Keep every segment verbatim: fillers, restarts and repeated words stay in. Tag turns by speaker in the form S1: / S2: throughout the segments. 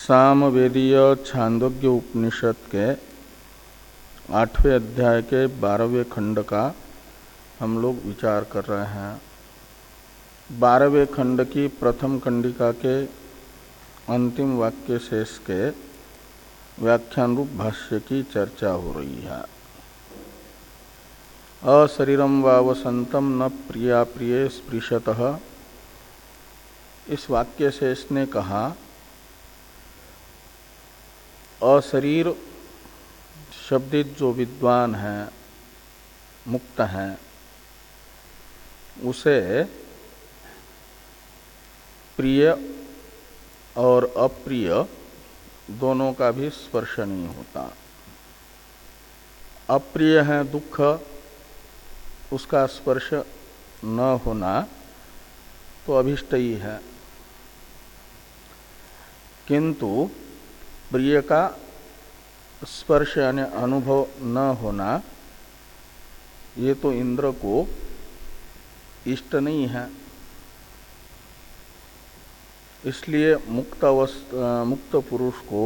S1: सामवेदीय छांदोग्य उपनिषद के आठवें अध्याय के बारहवें खंड का हम लोग विचार कर रहे हैं। बारहवें खंड की प्रथम कंडिका के अंतिम वाक्य शेष के व्याख्यान रूप भाष्य की चर्चा हो रही है। अशरीरम वा वसंतम न प्रिया प्रिय स्पृशतः, इस वाक्य शेष ने कहा अशरीर शब्दित जो विद्वान है, मुक्त है, उसे प्रिय और अप्रिय दोनों का भी स्पर्श नहीं होता। अप्रिय है दुख, उसका स्पर्श न होना तो अभिष्ट ही है, किंतु प्रिय का स्पर्श यानी अनुभव न होना ये तो इंद्र को इष्ट नहीं है। इसलिए मुक्त अवस्था मुक्त पुरुष को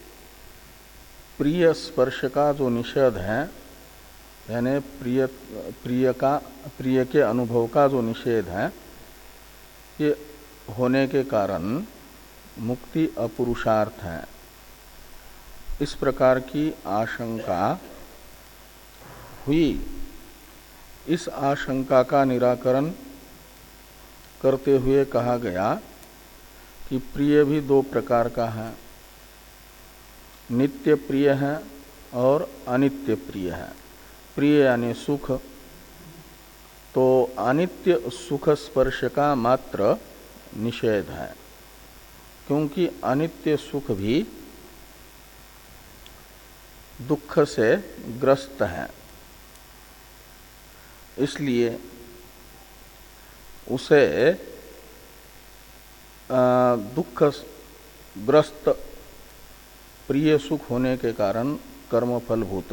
S1: प्रिय स्पर्श का जो निषेध है, यानी प्रिय प्रिय का प्रिय के अनुभव का जो निषेध है, ये होने के कारण मुक्ति अपुरुषार्थ है। इस प्रकार की आशंका हुई। इस आशंका का निराकरण करते हुए कहा गया कि प्रिय भी दो प्रकार का है, नित्य प्रिय है और अनित्य प्रिय है। प्रिय यानी सुख, तो अनित्य सुख स्पर्श का मात्र निषेध है, क्योंकि अनित्य सुख भी दुख से ग्रस्त है। इसलिए उसे दुख ग्रस्त प्रिय सुख होने के कारण कर्मफलभूत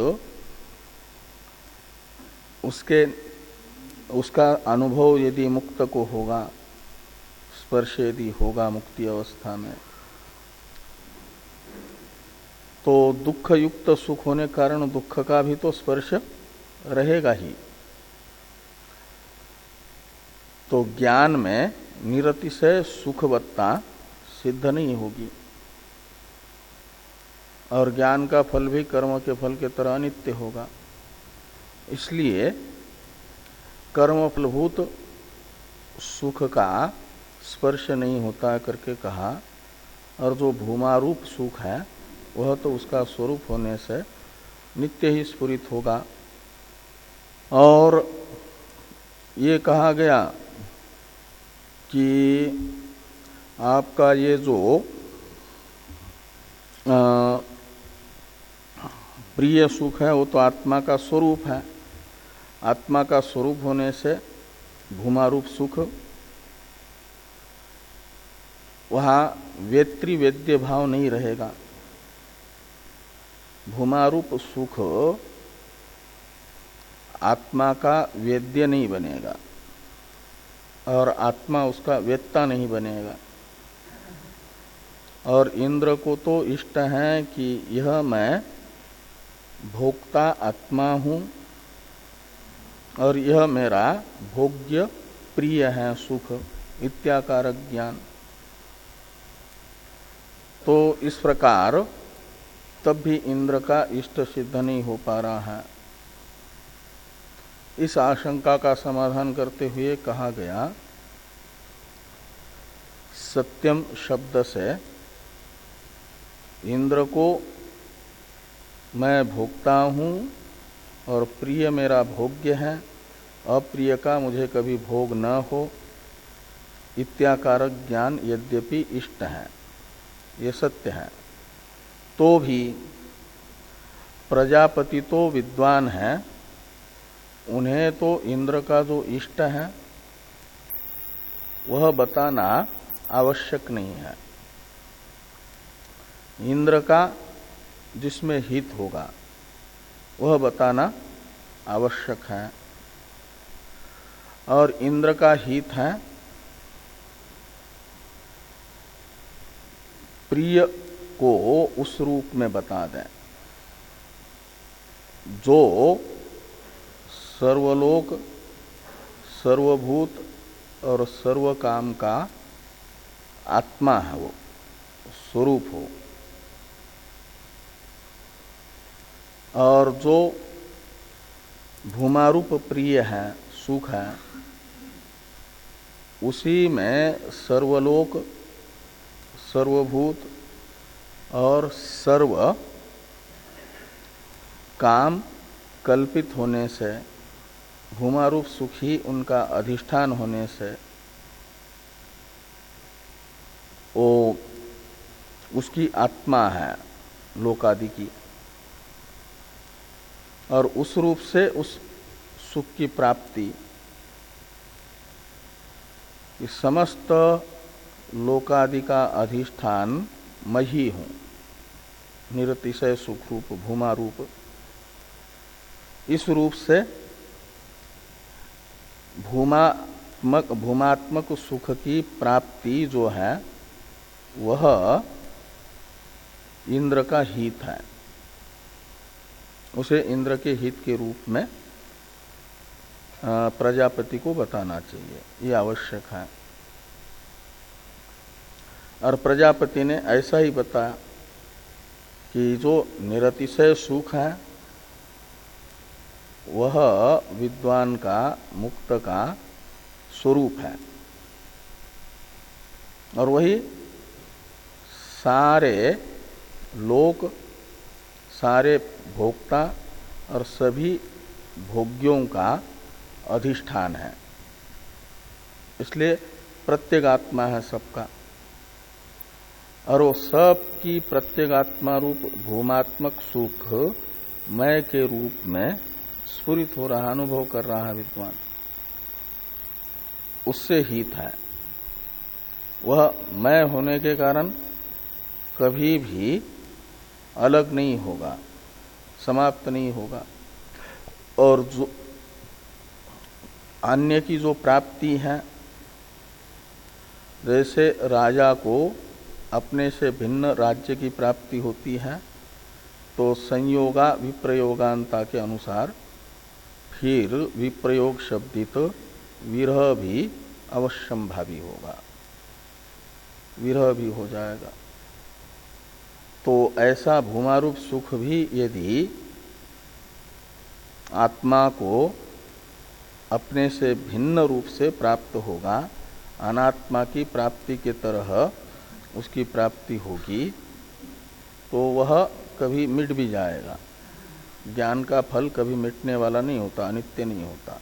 S1: उसके उसका अनुभव यदि मुक्त को होगा, स्पर्श यदि होगा मुक्ति अवस्था में, तो दुख युक्त सुख होने के कारण दुख का भी तो स्पर्श रहेगा ही। तो ज्ञान में निरतिशय सुखवत्ता सिद्ध नहीं होगी, और ज्ञान का फल भी कर्म के फल के तरह अनित्य होगा। इसलिए कर्मफलभूत सुख का स्पर्श नहीं होता करके कहा, और जो भूमारूप सुख है वह तो उसका स्वरूप होने से नित्य ही स्फुरित होगा। और ये कहा गया कि आपका ये जो आ, प्रिय सुख है वो तो आत्मा का स्वरूप है। आत्मा का स्वरूप होने से भूमारूप सुख वहाँ वेत्री वेद्य भाव नहीं रहेगा। भूमारूप सुख आत्मा का वेद्य नहीं बनेगा और आत्मा उसका वेत्ता नहीं बनेगा। और इंद्र को तो इष्ट है कि यह मैं भोक्ता आत्मा हूँ और यह मेरा भोग्य प्रिय है सुख, इत्याकारक ज्ञान। तो इस प्रकार तब भी इंद्र का इष्ट सिद्ध नहीं हो पा रहा है। इस आशंका का समाधान करते हुए कहा गया, सत्यम शब्द से इंद्र को मैं भोक्ता हूँ और प्रिय मेरा भोग्य है, अप्रिय का मुझे कभी भोग न हो, इत्याकारक ज्ञान यद्यपि इष्ट है, ये सत्य है, तो भी प्रजापति तो विद्वान है, उन्हें तो इंद्र का जो इष्ट है वह बताना आवश्यक नहीं है। इंद्र का जिसमें हित होगा वह बताना आवश्यक है, और इंद्र का हित है प्रिय को उस रूप में बता दें जो सर्वलोक, सर्वभूत और सर्व काम का आत्मा है, वो स्वरूप हो, और जो भूमारूप प्रिय है, सुख है, उसी में सर्वलोक, सर्वभूत और सर्व काम कल्पित होने से, भूमारूप सुख ही उनका अधिष्ठान होने से वो उसकी आत्मा है लोकादि की, और उस रूप से उस सुख की प्राप्ति, इस समस्त लोकादि का अधिष्ठान मैं ही हूं, निरतिशय सुख रूप भूमा रूप, इस रूप से भूमात्मक भूमात्मक सुख की प्राप्ति जो है वह इंद्र का हित है, उसे इंद्र के हित के रूप में प्रजापति को बताना चाहिए, ये आवश्यक है। और प्रजापति ने ऐसा ही बताया कि जो निरतिशय सुख है वह विद्वान का, मुक्त का स्वरूप है, और वही सारे लोक, सारे भोक्ता और सभी भोग्यों का अधिष्ठान है। इसलिए प्रत्येगात्मा है सबका, और वो सब की प्रत्येगात्मा रूप भूमात्मक सुख मैं के रूप में स्फुरित हो रहा, अनुभव कर रहा है विद्वान, उससे हित है। वह मैं होने के कारण कभी भी अलग नहीं होगा, समाप्त नहीं होगा, और जो अन्य की जो प्राप्ति है, जैसे राजा को अपने से भिन्न राज्य की प्राप्ति होती है, तो संयोगा विप्रयोगांता के अनुसार फिर विप्रयोग शब्दित विरह भी अवश्यंभावी होगा, विरह भी हो जाएगा। तो ऐसा भूमारूप सुख भी यदि आत्मा को अपने से भिन्न रूप से प्राप्त होगा, अनात्मा की प्राप्ति के तरह उसकी प्राप्ति होगी, तो वह कभी मिट भी जाएगा। ज्ञान का फल कभी मिटने वाला नहीं होता, अनित्य नहीं होता।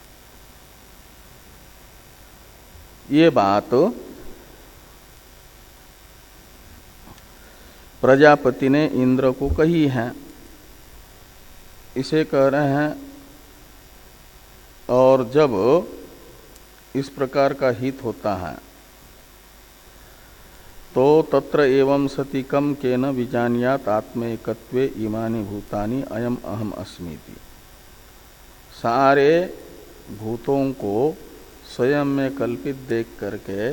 S1: ये बात प्रजापति ने इंद्र को कही है, इसे कह रहे हैं। और जब इस प्रकार का हित होता है तो तत्र एवं सति कम केन विजानियात आत्मैकत्वे इमानि भूतानि अयम अहम अस्मीति। सारे भूतों को स्वयं में कल्पित देख करके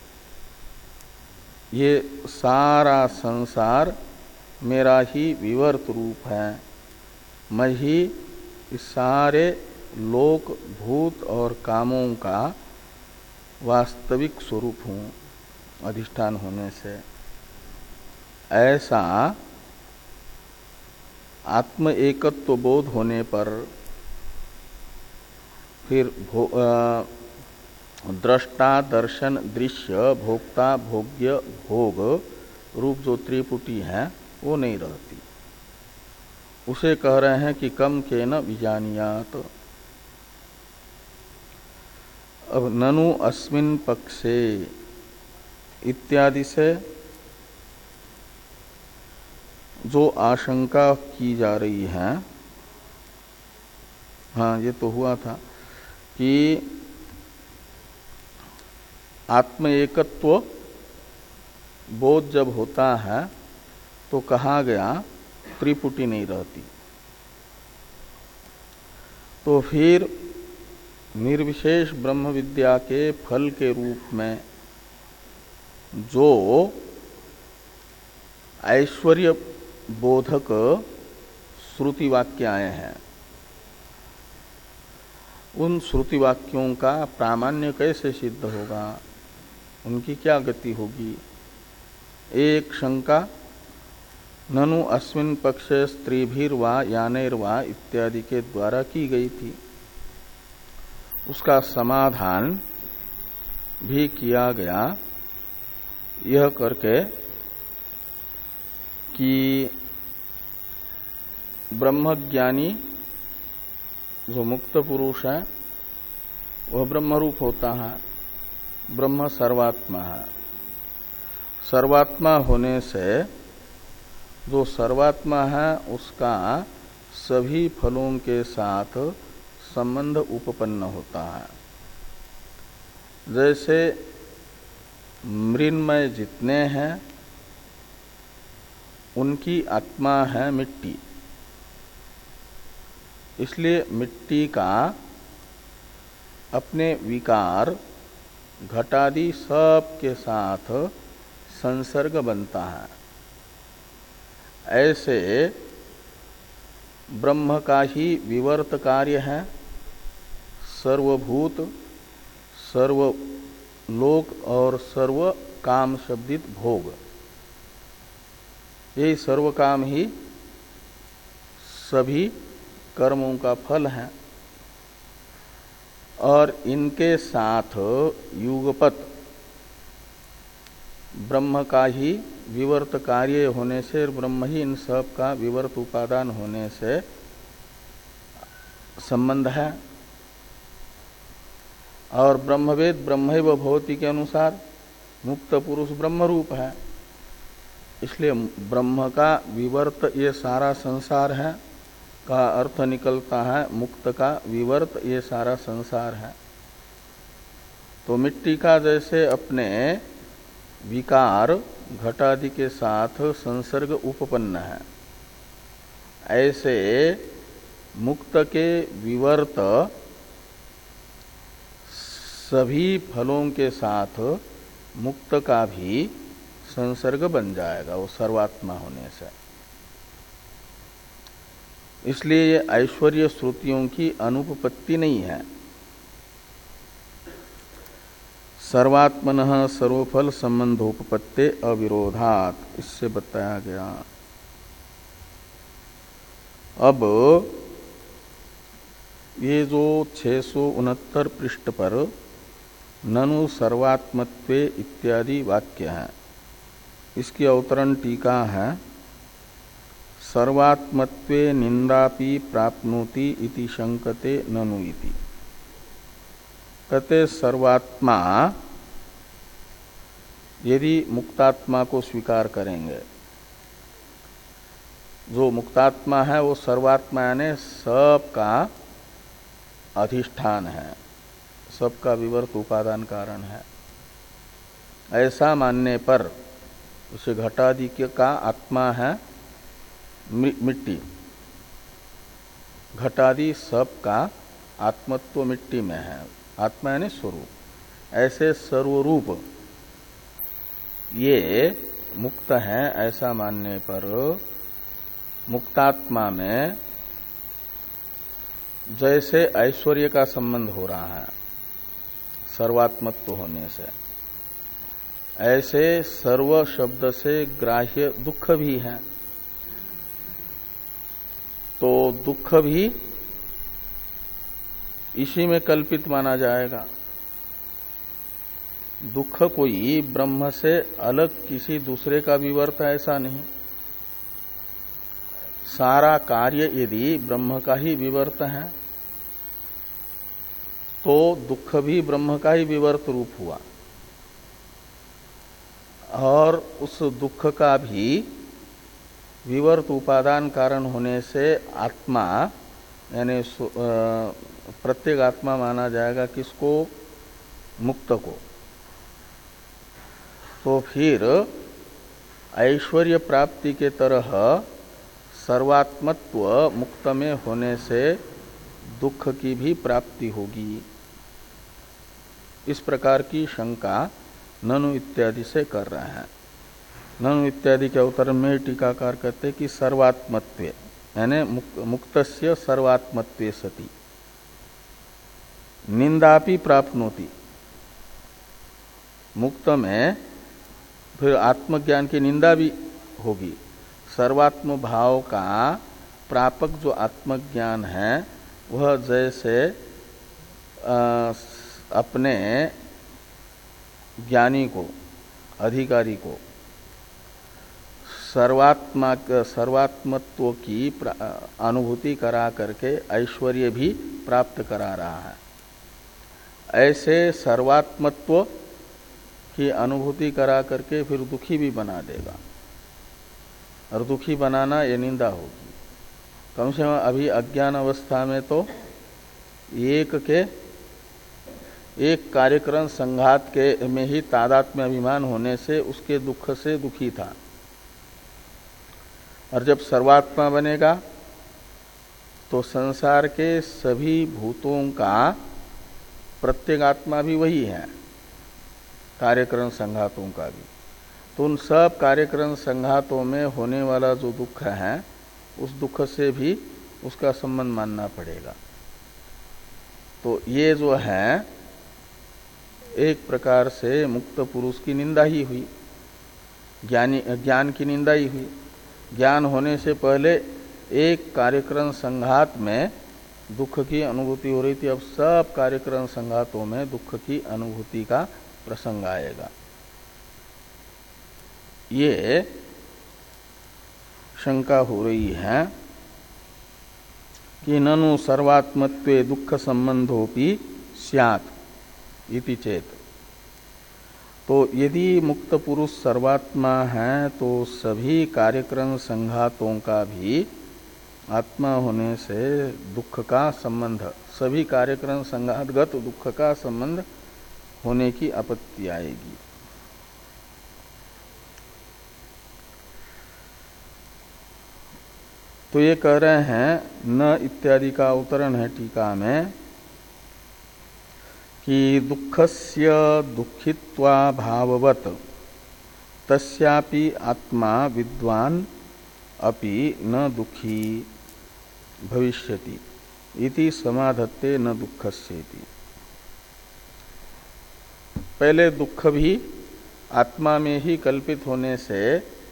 S1: ये सारा संसार मेरा ही विवर्त रूप है, मैं ही इस सारे लोक भूत और कामों का वास्तविक स्वरूप हूँ अधिष्ठान होने से, ऐसा आत्म एकत्व बोध होने पर फिर दृष्टा दर्शन दृश्य भोक्ता भोग्य भोग रूप जो त्रिपुटी है वो नहीं रहती। उसे कह रहे हैं कि कम के न विजानियात। अब ननु अस्मिन पक्षे इत्यादि से जो आशंका की जा रही है, हाँ ये तो हुआ था कि आत्म एकत्व बोध जब होता है तो कहा गया त्रिपुटी नहीं रहती। तो फिर निर्विशेष ब्रह्म विद्या के फल के रूप में जो ऐश्वर्य बोधक श्रुति वाक्य आए हैं, उन श्रुति वाक्यों का प्रामाण्य कैसे सिद्ध होगा, उनकी क्या गति होगी। एक शंका ननु अस्मिन् पक्षे स्त्रीभिर्वा यानैर्वा इत्यादि के द्वारा की गई थी, उसका समाधान भी किया गया यह करके कि ब्रह्मज्ञानी जो मुक्त पुरुष है वह ब्रह्मरूप होता है, ब्रह्म सर्वात्मा है। सर्वात्मा होने से जो सर्वात्मा है उसका सभी फलों के साथ संबंध उपपन्न होता है। जैसे मृन्मय जितने हैं उनकी आत्मा है मिट्टी, इसलिए मिट्टी का अपने विकार घटादि सब के साथ संसर्ग बनता है। ऐसे ब्रह्म का ही विवर्त कार्य है सर्वभूत सर्वलोक और सर्व काम शब्दित भोग। यही सर्व काम ही सभी कर्मों का फल है और इनके साथ युगपत ब्रह्म का ही विवर्त कार्य होने से, ब्रह्म ही इन सब का विवर्त उपादान होने से संबंध है। और ब्रह्मवेद ब्रह्मैव भवति के अनुसार मुक्त पुरुष ब्रह्म रूप है, इसलिए ब्रह्म का विवर्त ये सारा संसार है का अर्थ निकलता है मुक्त का विवर्त ये सारा संसार है। तो मिट्टी का जैसे अपने विकार घटादि के साथ संसर्ग उपपन्न है, ऐसे मुक्त के विवर्त सभी फलों के साथ मुक्त का भी संसर्ग बन जाएगा वो सर्वात्मा होने से। इसलिए ये ऐश्वर्य श्रुतियों की अनुपपत्ति नहीं है। सर्वात्मनः सर्वफल संबंधोपपत्ते अविरोधात, इससे बताया गया। अब ये जो छह सौ उनहत्तर पृष्ठ पर ननु सर्वात्मत्वे इत्यादि वाक्य है, इसकी अवतरण टीका है सर्वात्मत्वे निंदापि प्राप्नोति इति शंकते ननु इति। कहते सर्वात्मा यदि मुक्तात्मा को स्वीकार करेंगे, जो मुक्तात्मा है वो सर्वात्मा यानी सबका अधिष्ठान है, सबका विवर्त उपादान कारण है, ऐसा मानने पर उसे घटादि का आत्मा है मिट्टी, घटादि सबका आत्मत्व मिट्टी में है, आत्मा यानी स्वरूप। ऐसे सर्वरूप ये मुक्त है ऐसा मानने पर मुक्तात्मा में जैसे ऐश्वर्य का संबंध हो रहा है सर्वात्मत्व होने से, ऐसे सर्व शब्द से ग्राह्य दुख भी है। तो दुख भी इसी में कल्पित माना जाएगा। दुख कोई ब्रह्म से अलग किसी दूसरे का विवर्त ऐसा नहीं। सारा कार्य यदि ब्रह्म का ही विवर्त है तो दुख भी ब्रह्म का ही विवर्त रूप हुआ, और उस दुख का भी विवर्त उपादान कारण होने से आत्मा यानी प्रत्येक आत्मा माना जाएगा किसको? मुक्त को। तो फिर ऐश्वर्य प्राप्ति के तरह सर्वात्मत्व मुक्त में होने से दुख की भी प्राप्ति होगी, इस प्रकार की शंका ननु इत्यादि से कर रहे हैं। ननु इत्यादि के अवतरण में टीकाकार कहते हैं कि सर्वात्मत्व यानी मुक्तस्य सर्वात्मत्वे सति निंदापि प्राप्नोति। मुक्त में फिर आत्मज्ञान की निंदा भी होगी। सर्वात्म भाव का प्रापक जो आत्मज्ञान है वह जैसे आ, अपने ज्ञानी को अधिकारी को सर्वात्मा सर्वात्मत्व की अनुभूति करा करके ऐश्वर्य भी प्राप्त करा रहा है, ऐसे सर्वात्मत्व की अनुभूति करा करके फिर दुखी भी बना देगा। और दुखी बनाना ये निंदा होगी। कम से कम अभी अज्ञान अवस्था में तो एक के एक कार्यक्रम संघात के में ही तादात्म्य अभिमान होने से उसके दुख से दुखी था। और जब सर्वात्मा बनेगा तो संसार के सभी भूतों का प्रत्येगात्मा भी वही है, कार्यक्रम संघातों का भी। तो उन सब कार्यक्रम संघातों में होने वाला जो दुख है उस दुख से भी उसका संबंध मानना पड़ेगा। तो ये जो है एक प्रकार से मुक्त पुरुष की निंदा ही हुई, ज्ञानी ज्ञान की निंदा ही हुई। ज्ञान होने से पहले एक कार्यक्रम संघात में दुख की अनुभूति हो रही थी, अब सब कार्यक्रम संघातों में दुख की अनुभूति का प्रसंग आएगा। ये शंका हो रही है कि ननु सर्वात्मत्वे दुख संबंधोपि स्यात् इति चेत। तो यदि मुक्त पुरुष सर्वात्मा है तो सभी कार्यक्रम संघातों का भी आत्मा होने से दुख का संबंध, सभी कार्यक्रम संघातगत दुख का संबंध होने की आपत्ति आएगी। तो ये कह रहे हैं न इत्यादि का अवतरण है टीका में कि दुःखस्य दुःखित्वा भाववत तस्यापि आत्मा विद्वान अपि न दुखी भविष्यति इति समाधत्ते न दुःखस्येति। पहले दुख भी आत्मा में ही कल्पित होने से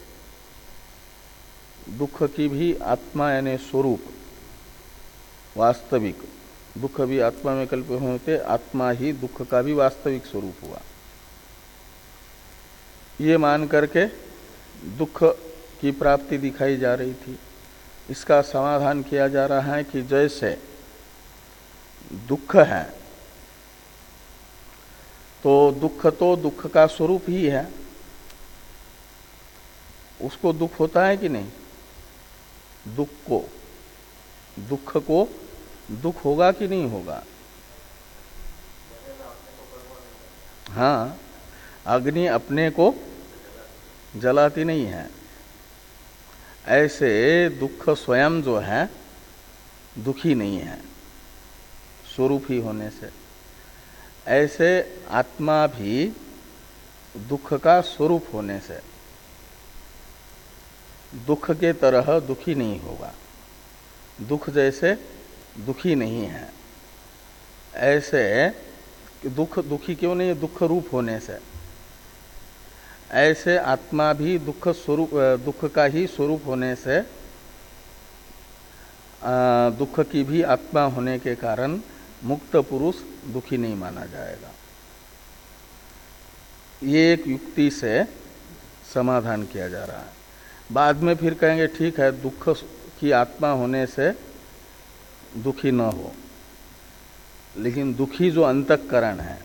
S1: दुख की भी आत्मा यानी स्वरूप वास्तविक, दुख भी आत्मा में कल्पित होने से आत्मा ही दुख का भी वास्तविक स्वरूप हुआ। ये मान करके दुख की प्राप्ति दिखाई जा रही थी। इसका समाधान किया जा रहा है कि जैसे दुख है तो दुख तो दुख का स्वरूप ही है, उसको दुख होता है कि नहीं? दुख को दुख को दुख होगा कि नहीं होगा? हाँ, अग्नि अपने को जलाती नहीं है, ऐसे दुख स्वयं जो है दुखी नहीं है स्वरूप ही होने से। ऐसे आत्मा भी दुख का स्वरूप होने से दुख के तरह दुखी नहीं होगा, दुख जैसे दुखी नहीं है। ऐसे दुख दुखी क्यों नहीं है? दुख रूप होने से। ऐसे आत्मा भी दुख स्वरूप, दुख का ही स्वरूप होने से दुख की भी आत्मा होने के कारण मुक्त पुरुष दुखी नहीं माना जाएगा। ये एक युक्ति से समाधान किया जा रहा है। बाद में फिर कहेंगे ठीक है, दुख की आत्मा होने से दुखी न हो, लेकिन दुखी जो अंतःकरण है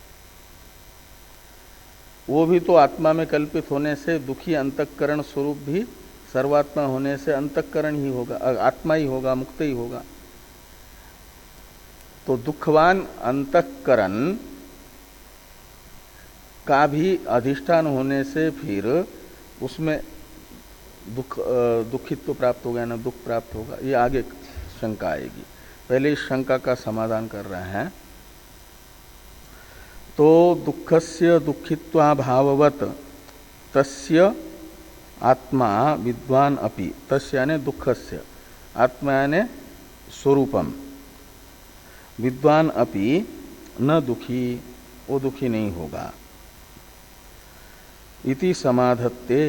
S1: वो भी तो आत्मा में कल्पित होने से दुखी अंतःकरण स्वरूप भी सर्वात्मा होने से अंतःकरण ही होगा, आत्मा ही होगा, मुक्त ही होगा। तो दुखवान अंतःकरण का भी अधिष्ठान होने से फिर उसमें दुख दुखित्व तो प्राप्त हो गया ना, दुख प्राप्त होगा। ये आगे शंका आएगी, पहले इस शंका का समाधान कर रहे हैं। तो दुःखस्य दुःखित्वा भाववत तस्य आत्मा विद्वान अपि, तस्य यानी दुःखस्य, आत्मा यानी स्वरूपम, विद्वान अपि न दुखी, वो दुखी नहीं होगा। इति समाधत्ते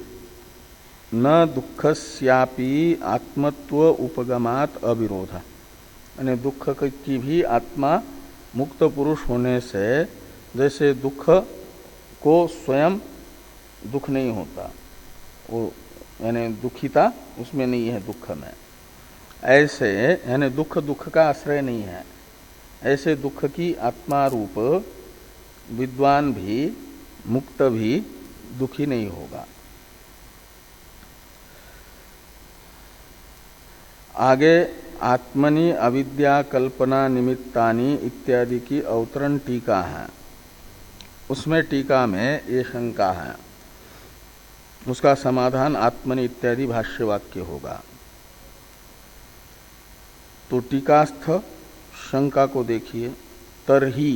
S1: न दुःखस्यापि आत्मत्व उपगमात अविरोध, यानी दुख की भी आत्मा मुक्त पुरुष होने से जैसे दुख को स्वयं दुख नहीं होता, वो यानी दुखिता उसमें नहीं है दुख में, ऐसे यानी दुख दुख का आश्रय नहीं है, ऐसे दुख की आत्मा रूप विद्वान भी मुक्त भी दुखी नहीं होगा। आगे आत्मनि अविद्या कल्पना निमित्तानि इत्यादि की अवतरण टीका है, उसमें टीका में ये शंका है, उसका समाधान आत्मनि इत्यादि भाष्य वाक्य होगा। तो टीकास्थ शंका को देखिए, तरही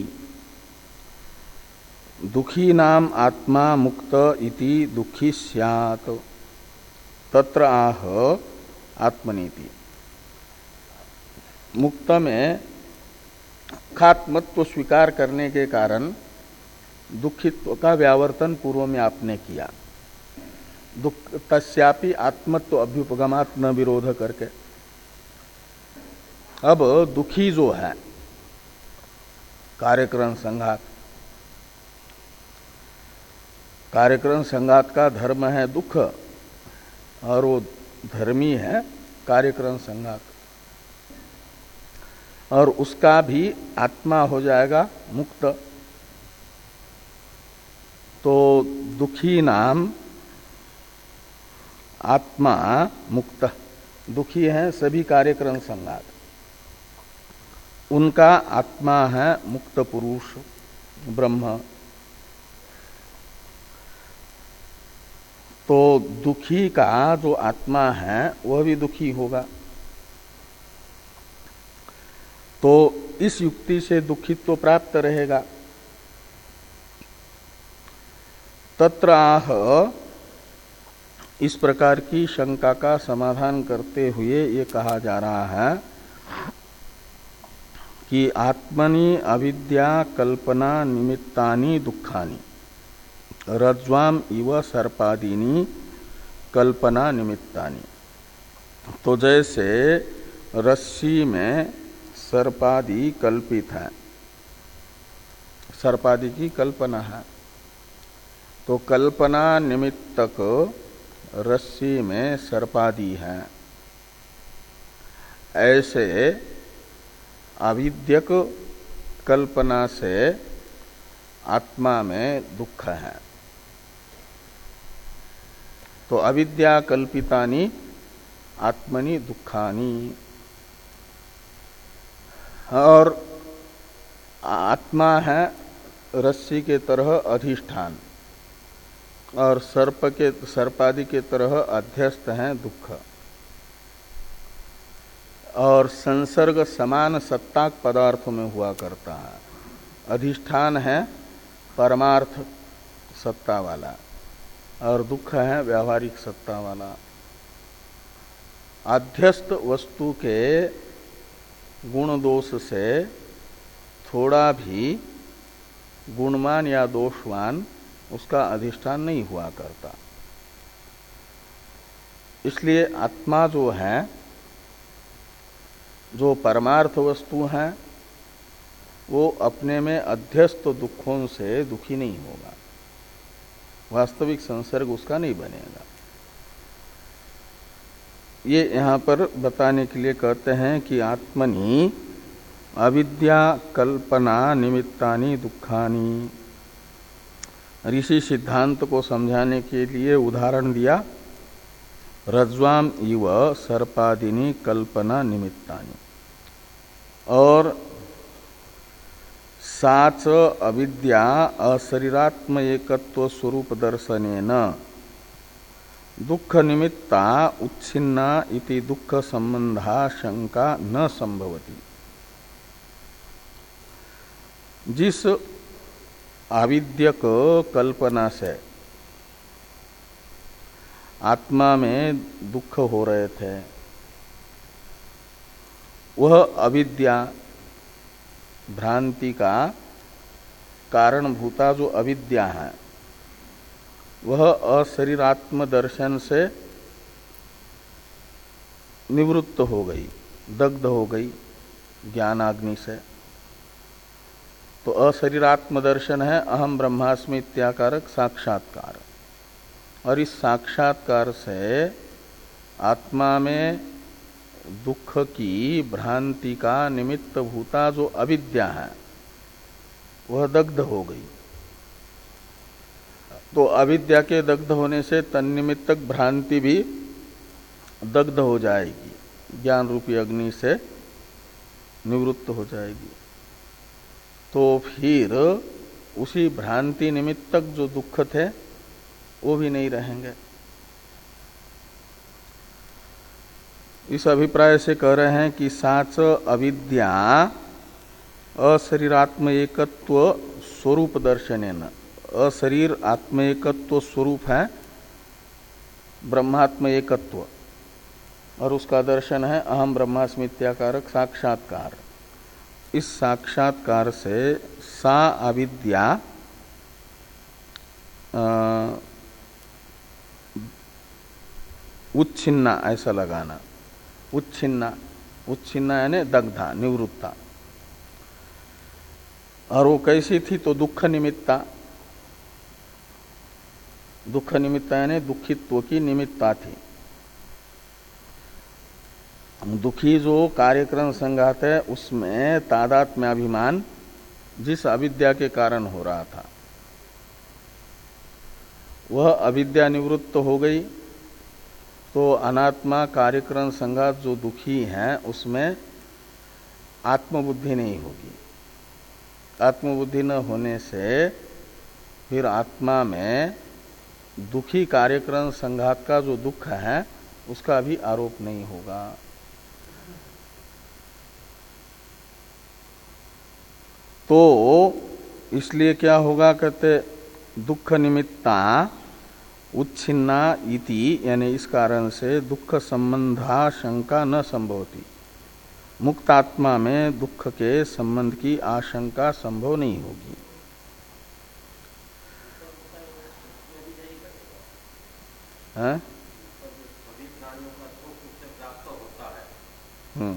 S1: दुखी नाम आत्मा मुक्त इति दुखी स्यात् तत्र आह आत्मनीति। मुक्त में खात्मत्व स्वीकार करने के कारण दुखित्व का व्यावर्तन पूर्व में आपने किया, दुख तस्यापि आत्मत्व अभ्युपगमात् न विरोध करके। अब दुखी जो है कार्यकरण संघात, कार्यकरण संघात का धर्म है दुख और वो धर्मी है कार्यकरण संघात, और उसका भी आत्मा हो जाएगा मुक्त। तो दुखी नाम आत्मा मुक्त, दुखी है सभी कार्यकरण संघात, उनका आत्मा है मुक्त पुरुष ब्रह्म। तो दुखी का जो आत्मा है वह भी दुखी होगा। तो इस युक्ति से दुखित्व प्राप्त रहेगा। तत्र आह, इस प्रकार की शंका का समाधान करते हुए ये कहा जा रहा है कि आत्मनि अविद्या कल्पना निमित्तानि दुखानि रज्ज्वाम इव सर्पादीनि कल्पना निमित्तानि। तो जैसे रस्सी में सर्पादि कल्पित है, सर्पादि की कल्पना है, तो कल्पना निमित्तक रस्सी में सर्पादि है, ऐसे अविद्यक कल्पना से आत्मा में दुख है। तो अविद्या कल्पितानि आत्मनि दुखानि, और आत्मा है रस्सी के तरह अधिष्ठान और सर्प के सर्पादि के तरह अध्यस्त है दुख, और संसर्ग समान सत्ताक पदार्थों में हुआ करता है। अधिष्ठान है परमार्थ सत्ता वाला और दुख है व्यावहारिक सत्ता वाला। अध्यस्त वस्तु के गुण दोष से थोड़ा भी गुणवान या दोषवान उसका अधिष्ठान नहीं हुआ करता। इसलिए आत्मा जो है, जो परमार्थ वस्तु है, वो अपने में अध्यस्त दुखों से दुखी नहीं होगा, वास्तविक संसर्ग उसका नहीं बनेगा। ये यहाँ पर बताने के लिए कहते हैं कि आत्मनि अविद्या कल्पना निमित्तानि दुखानि। ऋषि सिद्धांत को समझाने के लिए उदाहरण दिया, रज्ज्वाम इव सर्पादिनी कल्पना निमित्तानि। और साच अविद्या अशरीरात्म एकत्व स्वरूप दर्शनेन दुख निमित्ता उच्छिन्ना इति दुख संबंधा शंका न संभवति। जिस आविद्यक कल्पना से आत्मा में दुख हो रहे थे, वह अविद्या भ्रांति का कारणभूता जो अविद्या है वह अशरीरात्म दर्शन से निवृत्त हो गई, दग्ध हो गई ज्ञानाग्नि से। तो अशरीरात्म दर्शन है अहम ब्रह्मास्मि इत्याकारक साक्षात्कार, और इस साक्षात्कार से आत्मा में दुख की भ्रांति का निमित्त भूता जो अविद्या है वह दग्ध हो गई। तो अविद्या के दग्ध होने से तन्निमित्तक भ्रांति भी दग्ध हो जाएगी, ज्ञान रूपी अग्नि से निवृत्त हो जाएगी। तो फिर उसी भ्रांति निमित्तक जो दुख थे वो भी नहीं रहेंगे। इस अभिप्राय से कह रहे हैं कि साच अविद्या अशरीरात्म एकत्व स्वरूप दर्शनेन, अशरीर आत्म एकत्व स्वरूप है ब्रह्मात्म एकत्व, और उसका दर्शन है अहम ब्रह्मास्मि इत्याकारक साक्षात्कार। इस साक्षात्कार से सा अविद्या उच्छिन्ना, ऐसा लगाना, उच्छिन्ना, उच्छिन्ना यानी दग्धा, निवृत्ता। और वो कैसी थी? तो दुख निमित्ता, दुख निमित्ता यानी दुखित्व की निमित्ता थी। दुखी जो कार्यक्रम संघात है उसमें तादात्म्याभिमान जिस अविद्या के कारण हो रहा था वह अविद्या निवृत्त हो गई, तो अनात्मा कार्यक्रम संघात जो दुखी हैं उसमें आत्मबुद्धि नहीं होगी। आत्मबुद्धि न होने से फिर आत्मा में दुखी कार्यक्रम संघात का जो दुख है उसका भी आरोप नहीं होगा। तो इसलिए क्या होगा? कहते दुख निमित्ता उच्छिन्ना इति, यानी इस कारण से दुख संबंधा शंका न संभवती। मुक्तात्मा में दुख के संबंध की आशंका संभव नहीं होगी। हैं? हम्म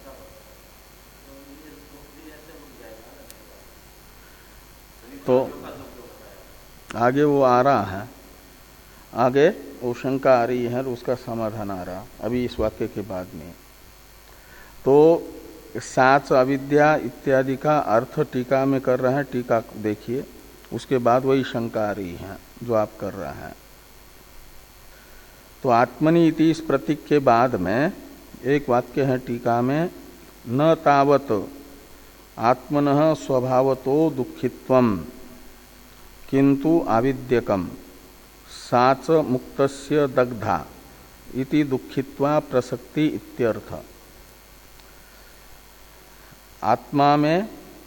S1: तो आगे वो आ रहा है, आगे वो शंका आ रही है और उसका समाधान आ रहा अभी इस वाक्य के बाद में। तो साच अविद्या इत्यादि का अर्थ टीका में कर रहे हैं, टीका देखिए, उसके बाद वही शंका आ रही है जो आप कर रहे हैं। तो आत्मनि इति इस प्रतीक के बाद में एक वाक्य है टीका में, न तावत आत्मनः स्वभावतो दुखित्वम किंतु आविद्यकम साच मुक्तस्य दग्धा इति दुखित्वा प्रसक्ति इत्यर्थ। आत्मा में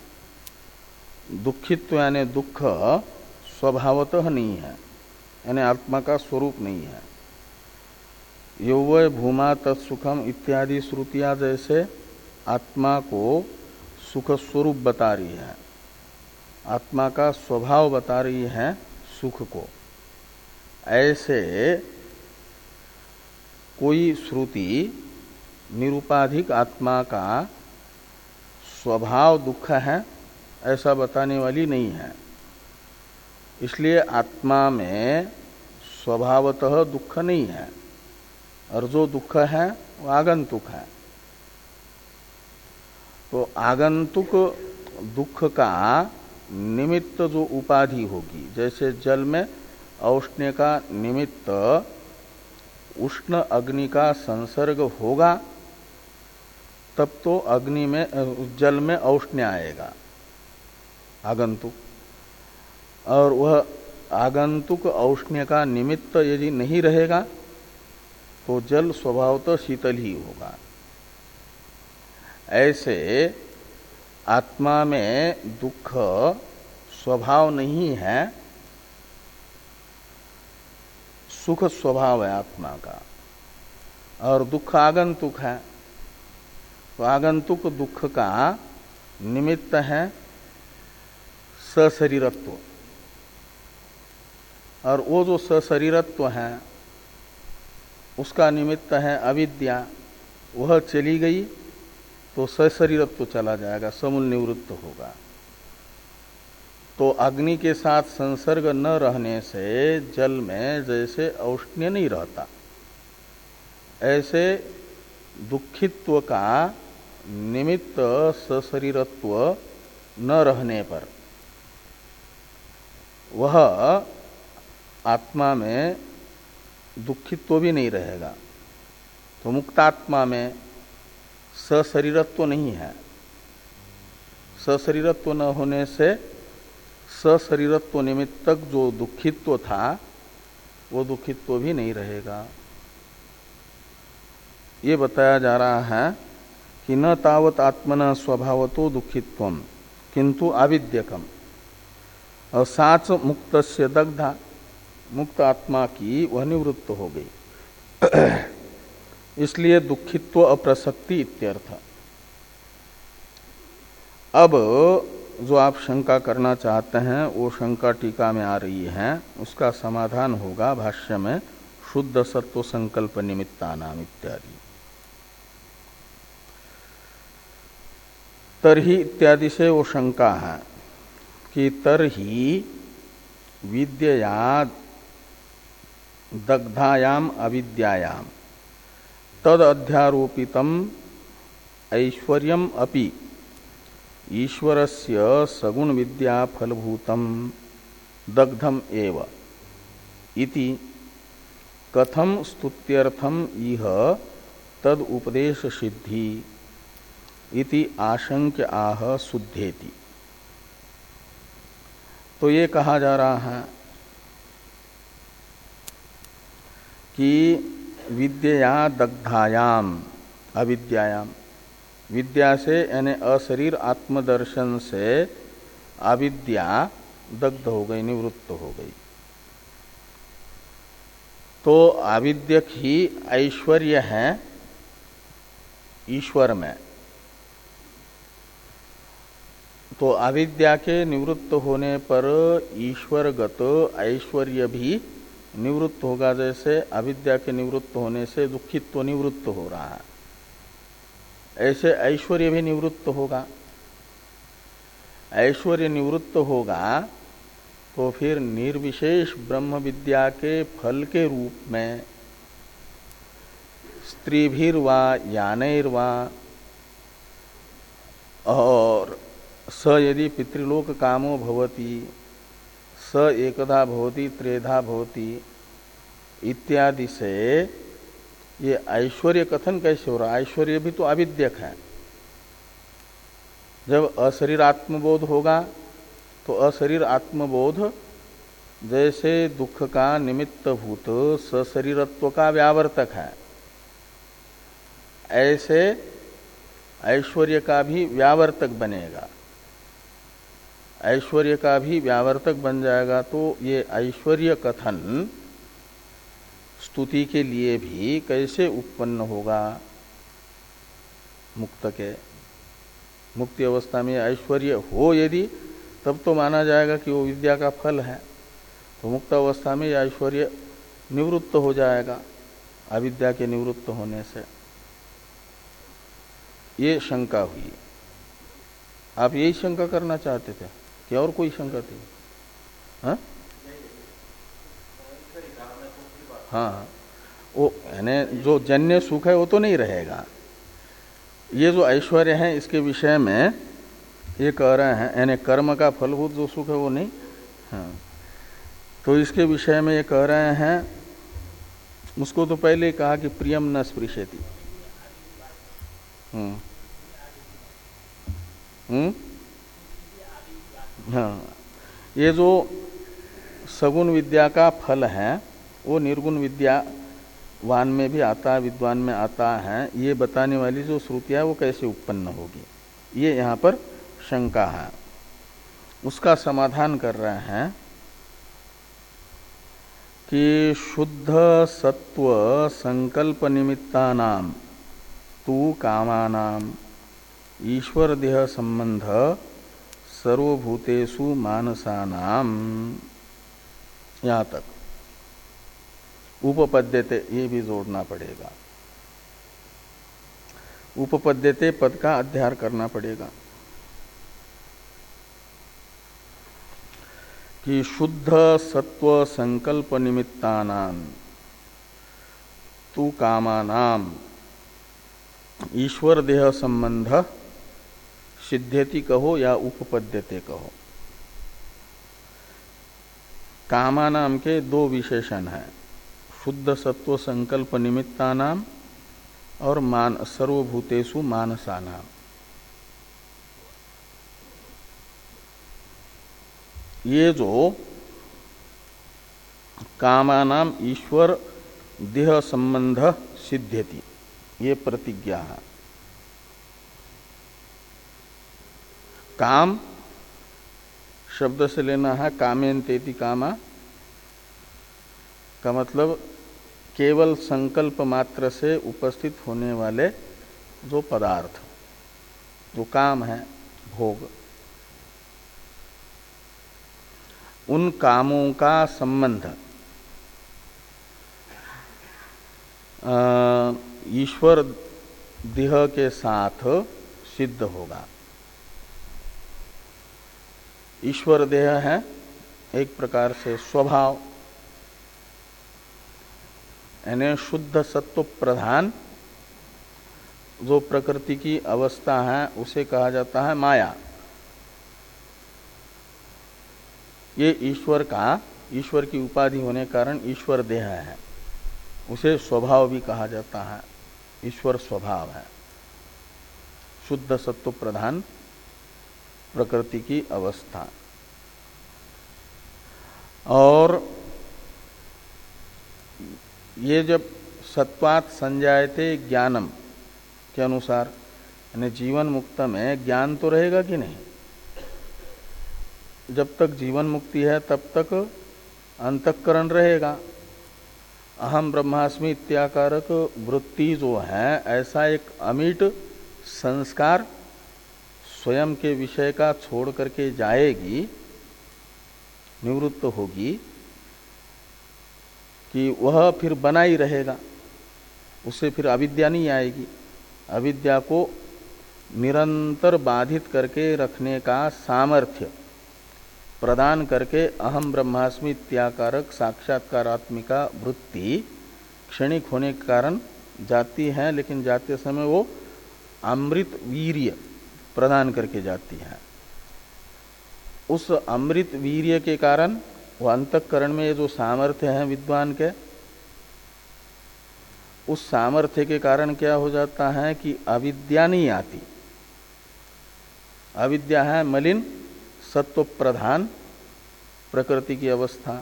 S1: दुखित्व यानी दुख स्वभावतः नहीं है, यानी आत्मा का स्वरूप नहीं है। यौवय भूमा तत्सुखम इत्यादि श्रुतियां जैसे आत्मा को सुख स्वरूप बता रही है, आत्मा का स्वभाव बता रही है सुख को, ऐसे कोई श्रुति निरुपाधिक आत्मा का स्वभाव दुख है ऐसा बताने वाली नहीं है। इसलिए आत्मा में स्वभावतः दुख नहीं है, और जो दुख है वो आगंतुक है। तो आगंतुक दुख का निमित्त जो उपाधि होगी, जैसे जल में औष्ण्य का निमित्त उष्ण अग्नि का संसर्ग होगा तब तो अग्नि में जल में औष्ण्य आएगा आगंतुक, और वह आगंतुक औष्ण्य का निमित्त यदि नहीं रहेगा तो जल स्वभावतः शीतल ही होगा। ऐसे आत्मा में दुख स्वभाव नहीं है, सुख स्वभाव है आत्मा का, और दुख आगंतुक है। तो आगंतुक दुख का निमित्त है सशरीरत्व, और वो जो सशरीरत्व है उसका निमित्त है अविद्या। वह चली गई तो सशरीरत्व चला जाएगा, समूल निवृत्त होगा। तो अग्नि के साथ संसर्ग न रहने से जल में जैसे औष्ण्य नहीं रहता, ऐसे दुखित्व का निमित्त सशरीरत्व न रहने पर वह आत्मा में दुखित्व भी नहीं रहेगा। तो मुक्तात्मा में सशरीरत्व नहीं है। सशरीरत्व न होने से सशरीरत्व निमित्तक जो दुखित्व था वो दुखित्व भी नहीं रहेगा। ये बताया जा रहा है कि न तावत आत्मना स्वभावतो दुखित्वम किंतु आविद्यकम। और साच मुक्त से दग्धा, मुक्त आत्मा की वह निवृत्त हो गई, इसलिए दुखित्व अप्रसक्ति इत्यर्थ। अब जो आप शंका करना चाहते हैं वो शंका टीका में आ रही है, उसका समाधान होगा भाष्य में शुद्ध सत्व संकल्प निमित्तानाम इत्यादि। तरही इत्यादि से वो शंका है कि तरही विद्यया दग्धायाम अविद्यायाम तद अध्यारोपितम ऐश्वर्यम अपि ईश्वरस्य सगुण विद्या फलभूतम दग्धम एव इति कथम स्तुत्यर्थम इह तद उपदेश सिद्धि इति आशंक्य आह शुद्धेति। तो ये कहा जा रहा है कि विद्या दग्धायाम अविद्यायाम, विद्या से यानी अशरीर आत्मदर्शन से अविद्या दग्ध हो गई, निवृत्त हो गई। तो अविद्यक ही ऐश्वर्य है ईश्वर में। तो अविद्या के निवृत्त होने पर ईश्वरगत ऐश्वर्य भी निवृत्त होगा। जैसे अविद्या के निवृत्त होने से दुखित्व निवृत्त हो रहा है, ऐसे ऐश्वर्य भी निवृत्त होगा। ऐश्वर्य निवृत्त होगा तो फिर निर्विशेष ब्रह्म विद्या के फल के रूप में स्त्रीभिर्वा यानैर्वा और स यदि पितृलोक कामो भवति स एकधा भवति त्रेधा भवति इत्यादि से ये ऐश्वर्य कथन कैसे हो रहा है? ऐश्वर्य भी तो अविद्यक है। जब अशरीर आत्मबोध होगा तो अशरीर आत्मबोध जैसे दुख का निमित्त भूत सशरीरत्व का व्यावर्तक है, ऐसे ऐश्वर्य का भी व्यावर्तक बनेगा। ऐश्वर्य का भी व्यावर्तक बन जाएगा तो ये ऐश्वर्य कथन स्तुति के लिए भी कैसे उत्पन्न होगा? मुक्त के मुक्ति अवस्था में ऐश्वर्य हो यदि, तब तो माना जाएगा कि वो विद्या का फल है। तो मुक्त अवस्था में ऐश्वर्य निवृत्त हो जाएगा अविद्या के निवृत्त होने से। ये शंका हुई। आप यही शंका करना चाहते थे कि और कोई शंका थी? हाँ हाँ, वो यानी जो जन्य सुख है वो तो नहीं रहेगा। ये जो ऐश्वर्य है इसके विषय में ये कह रहे हैं, यानी कर्म का फलभूत जो सुख है वो नहीं। हाँ, तो इसके विषय में ये कह रहे हैं, उसको तो पहले कहा कि प्रियम न स्पृशति। हम्म हम्म हाँ, ये जो सगुण विद्या का फल है वो निर्गुण विद्या वान में भी आता है, विद्वान में आता है। ये बताने वाली जो श्रुतियाँ वो कैसे उत्पन्न होगी, ये यहाँ पर शंका है। उसका समाधान कर रहे हैं कि शुद्ध सत्व संकल्प निमित्तानाम तू कामानाम ईश्वर देह संबंध सर्वभूतेषु मानसानाम, यहाँ तक उपपद्यते ये भी जोड़ना पड़ेगा। उपपद्यते पद का अध्यार करना पड़ेगा कि शुद्ध सत्व संकल्प निमित्तानां तू कामानाम ईश्वर देह संबंध सिद्ध्यति कहो या उपपद्यते कहो। कामानाम के दो विशेषण हैं, शुद्ध सत्व संकल्प निमित्तानाम और मान सर्वभूतेषु मानसानाम। ये जो कामानाम ईश्वर देह संबंध सिद्ध्यति ये प्रतिज्ञा है। काम शब्द से लेना है कामेन्तेति कामा का मतलब केवल संकल्प मात्र से उपस्थित होने वाले जो पदार्थ, जो काम है, भोग, उन कामों का संबंध ईश्वर देह के साथ सिद्ध होगा। ईश्वर देह है एक प्रकार से स्वभाव, यानी शुद्ध सत्व प्रधान जो प्रकृति की अवस्था है उसे कहा जाता है माया। ये ईश्वर का, ईश्वर की उपाधि होने के कारण ईश्वर देह है, उसे स्वभाव भी कहा जाता है। ईश्वर स्वभाव है, शुद्ध सत्व प्रधान प्रकृति की अवस्था। और ये जब सत्वात् संजायते ज्ञानम के अनुसार, यानी जीवन मुक्त में ज्ञान तो रहेगा कि नहीं। जब तक जीवन मुक्ति है तब तक अंतःकरण रहेगा। अहम ब्रह्मास्मि इत्याकारक वृत्ति जो है, ऐसा एक अमिट संस्कार स्वयं के विषय का छोड़ करके जाएगी, निवृत्त होगी, कि वह फिर बना ही रहेगा, उससे फिर अविद्या नहीं आएगी। अविद्या को निरंतर बाधित करके रखने का सामर्थ्य प्रदान करके अहम ब्रह्मास्मि इत्याकारक साक्षात्कारात्मिका वृत्ति क्षणिक होने के कारण जाती है, लेकिन जाते समय वो अमृत वीर्य प्रदान करके जाती है। उस अमृत वीर्य के कारण वो अंतःकरण में जो सामर्थ्य है विद्वान के, उस सामर्थ्य के कारण क्या हो जाता है कि अविद्या नहीं आती। अविद्या है मलिन सत्व प्रधान प्रकृति की अवस्था,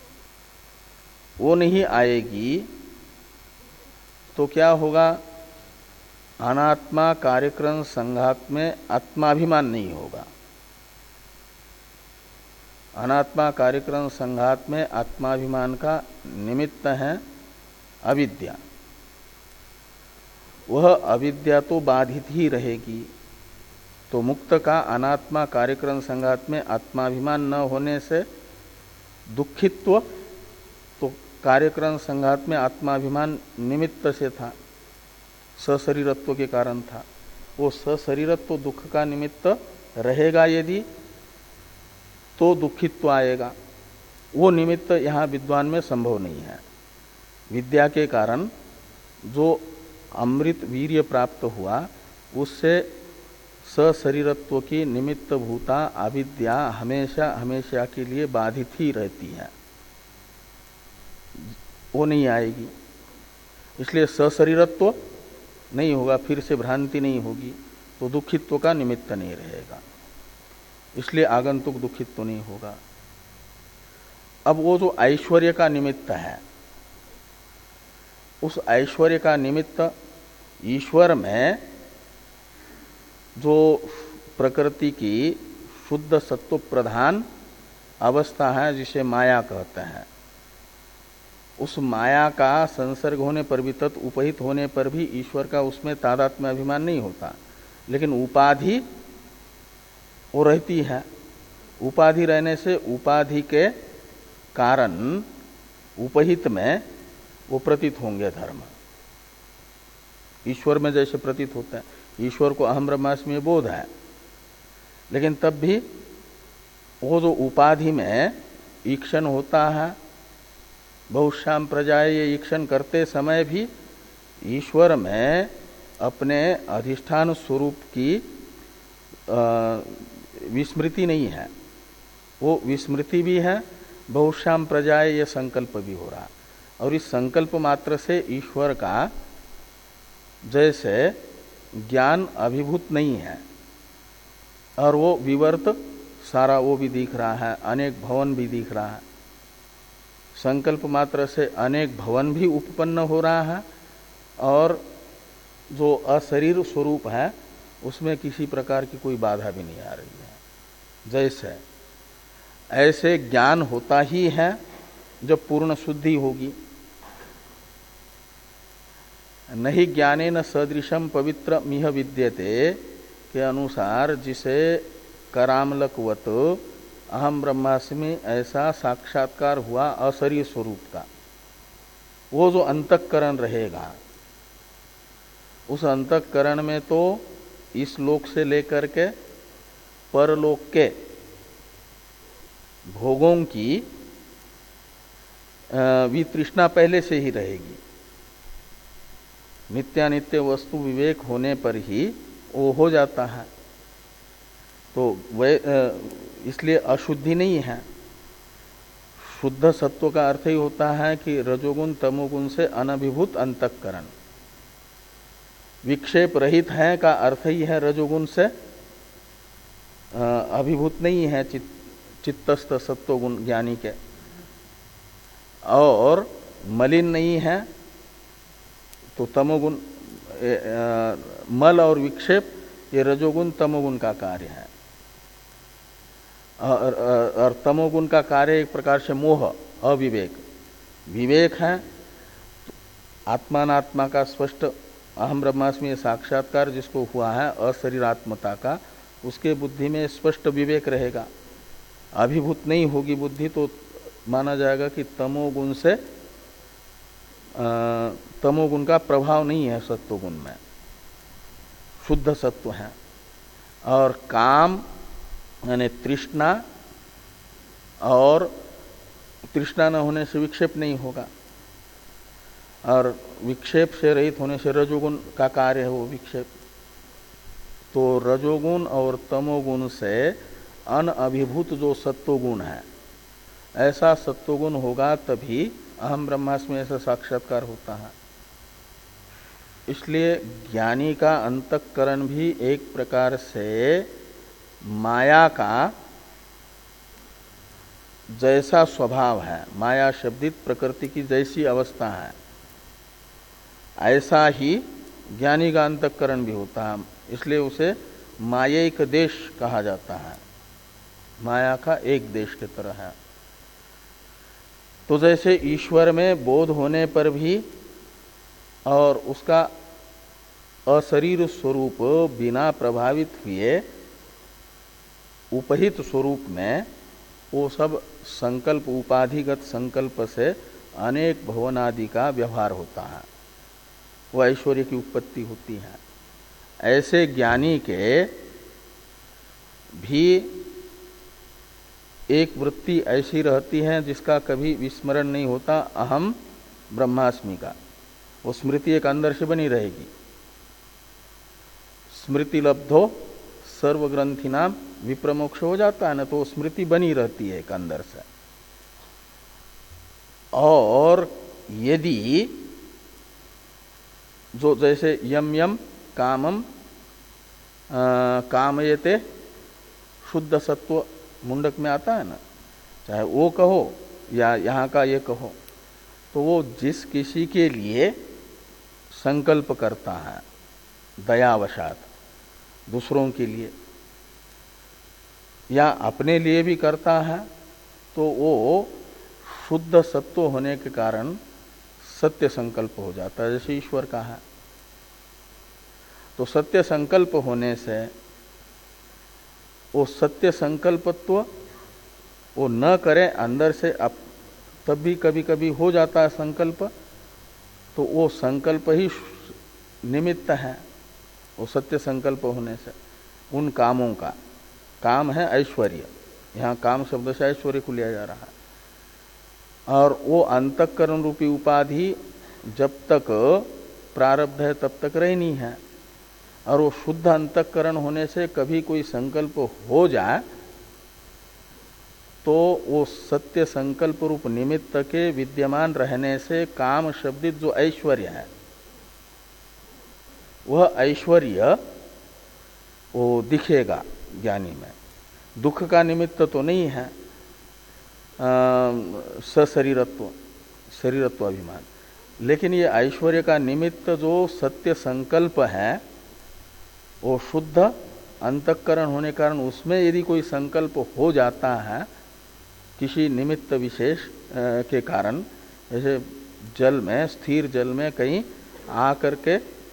S1: वो नहीं आएगी तो क्या होगा, अनात्मा कार्यक्रम संघात में आत्माभिमान नहीं होगा। अनात्मा कार्यक्रम संघात में आत्माभिमान का निमित्त है अविद्या। वह अविद्या तो बाधित ही रहेगी। तो मुक्त का अनात्मा कार्यक्रम संघात में आत्माभिमान न होने से दुखित्व तो कार्यक्रम संघात में आत्माभिमान निमित्त से था, सशरीरत्व के कारण था। वो सशरीरत्व दुख का निमित्त रहेगा यदि, तो दुखित्व आएगा। वो निमित्त यहाँ विद्वान में संभव नहीं है। विद्या के कारण जो अमृत वीर्य प्राप्त हुआ, उससे सशरीरत्व की निमित्त भूता अविद्या हमेशा हमेशा के लिए बाधित ही रहती है, वो नहीं आएगी। इसलिए सशरीरत्व नहीं होगा, फिर से भ्रांति नहीं होगी, तो दुखित्व का निमित्त नहीं रहेगा। इसलिए आगंतुक दुखित्व नहीं होगा। अब वो जो ऐश्वर्य का निमित्त है, उस ऐश्वर्य का निमित्त ईश्वर में जो प्रकृति की शुद्ध सत्व प्रधान अवस्था है, जिसे माया कहते हैं, उस माया का संसर्ग होने पर भी, तत् उपहित होने पर भी ईश्वर का उसमें तादात्म्य अभिमान नहीं होता, लेकिन उपाधि वो रहती है। उपाधि रहने से उपाधि के कारण उपहित में वो प्रतीत होंगे धर्म, ईश्वर में जैसे प्रतीत होता है। ईश्वर को अहम ब्रह्मास्मि बोध है, लेकिन तब भी वो जो उपाधि में ईक्षण होता है, बहुश्याम प्रजाए, ये ईक्षण करते समय भी ईश्वर में अपने अधिष्ठान स्वरूप की विस्मृति नहीं है। वो विस्मृति भी है, बहुश्याम प्रजाए ये संकल्प भी हो रहा, और इस संकल्प मात्र से ईश्वर का जैसे ज्ञान अभिभूत नहीं है, और वो विवर्त सारा वो भी दिख रहा है, अनेक भवन भी दिख रहा है। संकल्प मात्र से अनेक भवन भी उत्पन्न हो रहा है, और जो अशरीर स्वरूप है उसमें किसी प्रकार की कोई बाधा भी नहीं आ रही है। जैसे ऐसे ज्ञान होता ही है जब पूर्ण शुद्धि होगी। नहीं ज्ञानेन सदृशम पवित्र मिह विद्यते के अनुसार जिसे करामलकवत अहम ब्रह्मास्मि ऐसा साक्षात्कार हुआ अशरीर स्वरूप का, वो जो अंतःकरण रहेगा, उस अंतःकरण में तो इस लोक से लेकर के परलोक के भोगों की वितृष्णा पहले से ही रहेगी। नित्यानित्य वस्तु विवेक होने पर ही वो हो जाता है, तो वह इसलिए अशुद्धि नहीं है। शुद्ध सत्व का अर्थ ही होता है कि रजोगुण तमोगुण से अनभिभूत अंतःकरण। विक्षेप रहित है का अर्थ ही है रजोगुण से अभिभूत नहीं है चित, चित्तस्थ सत्वगुण ज्ञानी के, और मलिन नहीं है तो तमोगुण, मल और विक्षेप ये रजोगुण तमोगुण का कार्य है, और, और तमोगुण का कार्य एक प्रकार से मोह, अविवेक। विवेक है आत्मानात्मा का स्पष्ट अहम ब्रह्मास्मि साक्षात्कार जिसको हुआ है अशरीरात्मता का, उसके बुद्धि में स्पष्ट विवेक रहेगा। अभिभूत नहीं होगी बुद्धि तो माना जाएगा कि तमोगुण से तमोगुण का प्रभाव नहीं है सत्वगुण में, शुद्ध सत्व है। और काम यानी तृष्णा, और तृष्णा न होने से विक्षेप नहीं होगा, और विक्षेप से रहित होने से रजोगुण का कार्य है वो विक्षेप। तो रजोगुण और तमोगुण से अनअभिभूत जो सत्वगुण है, ऐसा सत्वगुण होगा तभी अहम ब्रह्मास्मि ऐसा साक्षात्कार होता है। इसलिए ज्ञानी का अंतःकरण भी एक प्रकार से माया का जैसा स्वभाव है, माया शब्दित प्रकृति की जैसी अवस्था है, ऐसा ही ज्ञानी का अंतःकरण भी होता है। इसलिए उसे मायिक देश कहा जाता है, माया का एक देश की तरह है। तो जैसे ईश्वर में बोध होने पर भी और उसका अशरीर स्वरूप बिना प्रभावित हुए उपहित स्वरूप में वो सब संकल्प, उपाधिगत संकल्प से अनेक भवनादि का व्यवहार होता है, वो ऐश्वर्य की उत्पत्ति होती है। ऐसे ज्ञानी के भी एक वृत्ति ऐसी रहती है जिसका कभी विस्मरण नहीं होता, अहम ब्रह्मास्मि का। वो स्मृति एक अंदर से बनी रहेगी। स्मृति लब्धो सर्वग्रंथि नाम विप्रमोक्ष हो जाता है ना, तो स्मृति बनी रहती है एक अंदर से। और यदि जो जैसे यम यम कामम कामयते शुद्ध सत्व मुंडक में आता है ना, चाहे वो कहो या यहाँ का ये कहो, तो वो जिस किसी के लिए संकल्प करता है दयावशात, दूसरों के लिए या अपने लिए भी करता है, तो वो शुद्ध सत्व होने के कारण सत्य संकल्प हो जाता है, जैसे ईश्वर का है। तो सत्य संकल्प होने से वो सत्य संकल्पत्व वो न करे अंदर से, अब तब भी कभी कभी हो जाता है संकल्प, तो वो संकल्प ही निमित्त है वो सत्य संकल्प होने से उन कामों का। काम है ऐश्वर्य, यहाँ काम शब्द से ऐश्वर्य को लिया जा रहा है। और वो अंतःकरण रूपी उपाधि जब तक प्रारब्ध है तब तक रहनी है। और वो शुद्ध अंतःकरण होने से कभी कोई संकल्प हो जाए तो वो सत्य संकल्प रूप निमित्त के विद्यमान रहने से काम शब्दित जो ऐश्वर्य है वह ऐश्वर्य वो दिखेगा ज्ञानी में। दुख का निमित्त तो नहीं है सशरीरत्व, शरीरत्व अभिमान, लेकिन ये ऐश्वर्य का निमित्त जो सत्य संकल्प है वो शुद्ध अंतःकरण होने कारण उसमें यदि कोई संकल्प हो जाता है किसी निमित्त विशेष के कारण, जैसे जल में, स्थिर जल में कहीं आकर के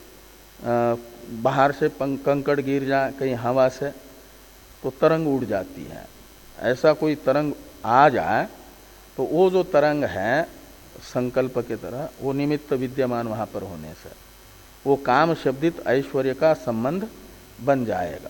S1: बाहर से कंकड़ गिर जाए कहीं हवा से तो तरंग उड़ जाती है, ऐसा कोई तरंग आ जाए तो वो जो तरंग है संकल्प के तरह वो निमित्त विद्यमान वहां पर होने से वो काम शब्दित ऐश्वर्य का संबंध बन जाएगा।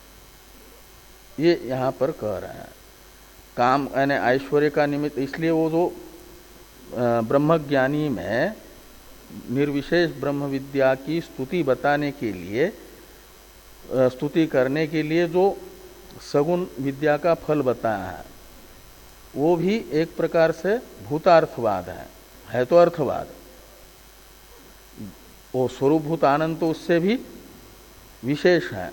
S1: ये यहां पर कह रहे हैं काम यानी ऐश्वर्य का निमित्त। इसलिए वो जो ब्रह्मज्ञानी में निर्विशेष ब्रह्म विद्या की स्तुति बताने के लिए, स्तुति करने के लिए जो सगुण विद्या का फल बताया है वो भी एक प्रकार से भूतार्थवाद है, है तो अर्थवाद। वो स्वरूपभूत आनंद तो उससे भी विशेष है,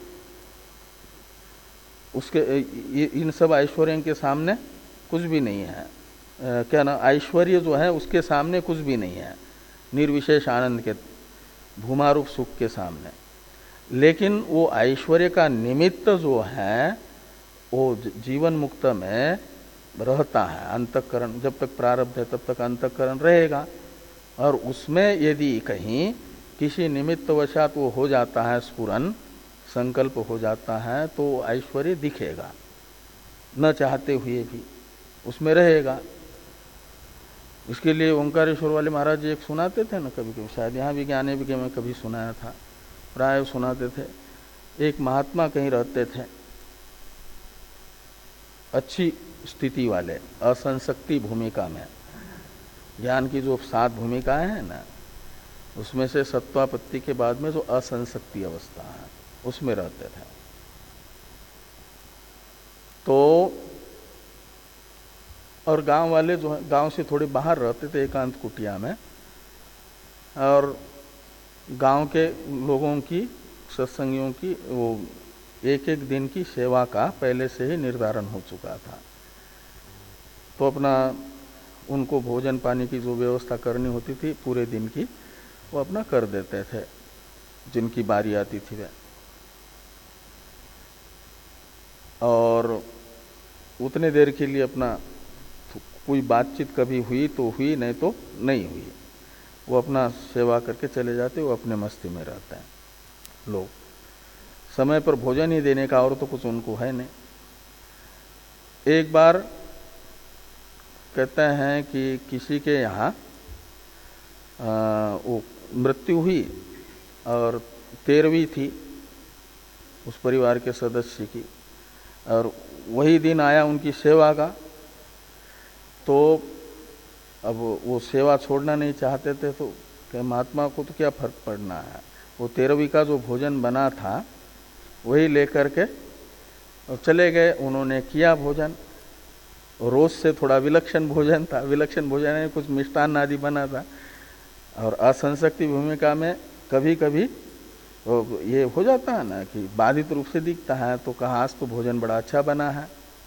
S1: उसके इन सब ऐश्वर्यों के सामने कुछ भी नहीं है। आ, क्या ना, ऐश्वर्य जो है उसके सामने कुछ भी नहीं है निर्विशेष आनंद के भूमारूप सुख के सामने। लेकिन वो ऐश्वर्य का निमित्त जो है वो जीवन मुक्त में रहता है। अंतःकरण जब तक प्रारब्ध है तब तक अंतःकरण रहेगा, और उसमें यदि कहीं किसी निमित्त वशात वो हो जाता है, स्फुरन संकल्प हो जाता है, तो ऐश्वर्य दिखेगा, न चाहते हुए भी उसमें रहेगा। इसके लिए ओंकारेश्वर वाले महाराज जी एक सुनाते थे ना, कभी कभी शायद यहाँ भी ज्ञाने भी में कभी सुनाया था, प्राय सुनाते थे। एक महात्मा कहीं रहते थे, अच्छी स्थिति वाले, असंशक्ति भूमिका में। ज्ञान की जो सात भूमिकाएं हैं ना, उसमें से सत्वापत्ति के बाद में जो असंशक्ति अवस्था है उसमें रहते थे। तो और गांव वाले जो है, गांव से थोड़े बाहर रहते थे एकांत कुटिया में, और गांव के लोगों की, सत्संगियों की वो एक एक दिन की सेवा का पहले से ही निर्धारण हो चुका था। तो अपना उनको भोजन पानी की जो व्यवस्था करनी होती थी पूरे दिन की, वो अपना कर देते थे जिनकी बारी आती थी वे। और उतने देर के लिए अपना कोई बातचीत कभी हुई तो हुई, नहीं तो नहीं हुई, वो अपना सेवा करके चले जाते, वो अपने मस्ती में रहते हैं लोग। समय पर भोजन ही देने का और तो कुछ उनको है नहीं। एक बार कहते हैं कि किसी के यहाँ वो मृत्यु हुई और तेरहवीं थी उस परिवार के सदस्य की, और वही दिन आया उनकी सेवा का। तो अब वो सेवा छोड़ना नहीं चाहते थे, तो क्या महात्मा को तो क्या फर्क पड़ना है, वो तेरहवीं का जो भोजन बना था वही लेकर के और चले गए। उन्होंने किया भोजन, रोज से थोड़ा विलक्षण भोजन था, विलक्षण भोजन में कुछ मिष्टान्न आदि बना था। और असंशक्ति भूमिका में कभी कभी ये हो जाता है ना कि बाधित रूप से दिखता है, तो कहा आज तो भोजन बड़ा अच्छा बना है,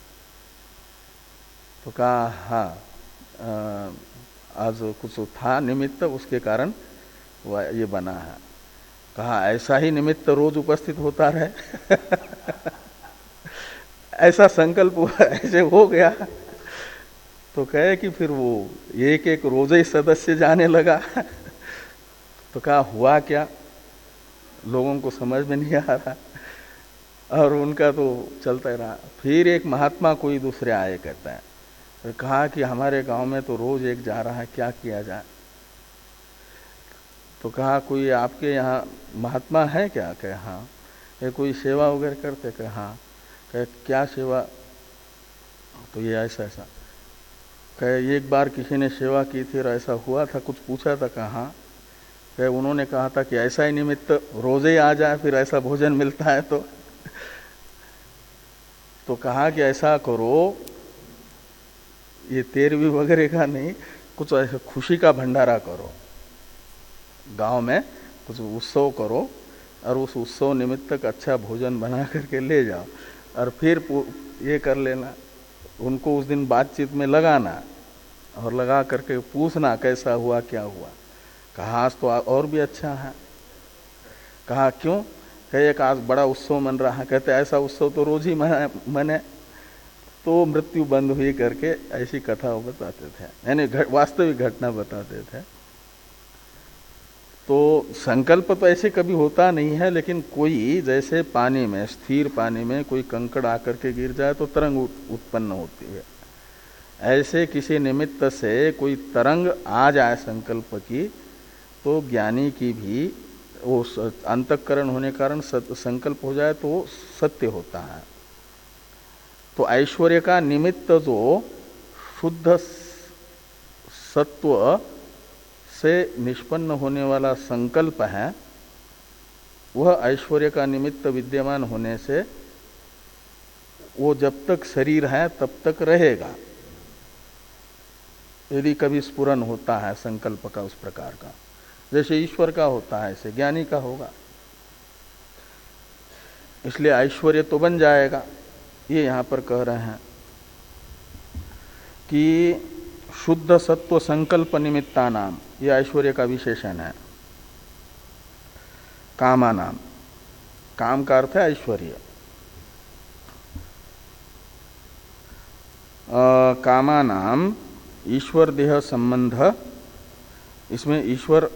S1: तो कहा हाँ आज कुछ था निमित्त उसके कारण ये बना है। कहा ऐसा ही निमित्त रोज उपस्थित होता रहे ऐसा संकल्प हुआ, ऐसे हो गया। तो कहे कि फिर वो एक एक रोजे सदस्य जाने लगा। तो कहा हुआ क्या, लोगों को समझ में नहीं आ रहा, और उनका तो चलता ही रहा। फिर एक महात्मा कोई दूसरे आए, कहता है, तो कहा कि हमारे गांव में तो रोज एक जा रहा है, क्या किया जाए। तो कहा कोई आपके यहाँ महात्मा है क्या? कहे हाँ। ये कोई सेवा वगैरह करते? कहे हाँ। कहे क्या सेवा? तो ये ऐसा ऐसा। कहे एक बार किसी ने सेवा की थी और ऐसा हुआ था, कुछ पूछा था? कहा हाँ। कहे उन्होंने कहा था कि ऐसा ही निमित्त रोजे ही आ जाए, फिर ऐसा भोजन मिलता है। तो तो कहा कि ऐसा करो, ये तेरहवीं वगैरह का नहीं, कुछ ऐसा खुशी का भंडारा करो, गांव में कुछ उत्सव करो और उस उत्सव निमित्त तक अच्छा भोजन बना करके ले जाओ, और फिर ये कर लेना, उनको उस दिन बातचीत में लगाना और लगा करके पूछना कैसा हुआ क्या हुआ। कहा आज तो और भी अच्छा है। कहा क्यों? कहे एक आज बड़ा उत्सव मन रहा है। कहते ऐसा उत्सव तो रोज ही मने। तो मृत्यु बंद हुई करके ऐसी कथा वो बताते थे, यानी वास्तविक घटना बताते थे। तो संकल्प तो ऐसे कभी होता नहीं है, लेकिन कोई जैसे पानी में, स्थिर पानी में कोई कंकड़ आकर के गिर जाए तो तरंग उत्पन्न होती है, ऐसे किसी निमित्त से कोई तरंग आ जाए संकल्प की, तो ज्ञानी की भी वो अंतःकरण होने के कारण संकल्प हो जाए तो वो सत्य होता है। तो ऐश्वर्य का निमित्त जो शुद्ध सत्व से निष्पन्न होने वाला संकल्प है, वह ऐश्वर्य का निमित्त विद्यमान होने से वो जब तक शरीर है तब तक रहेगा। यदि कभी स्फुरन होता है संकल्प का उस प्रकार का, जैसे ईश्वर का होता है ऐसे ज्ञानी का होगा, इसलिए ऐश्वर्य तो बन जाएगा। ये यहां पर कह रहे हैं कि शुद्ध सत्व संकल्प निमित्ता नाम, ये ऐश्वर्य का विशेषण है। कामा नाम, काम का अर्थ है ऐश्वर्य। कामा नाम ईश्वर देह संबंध, इसमें ईश्वर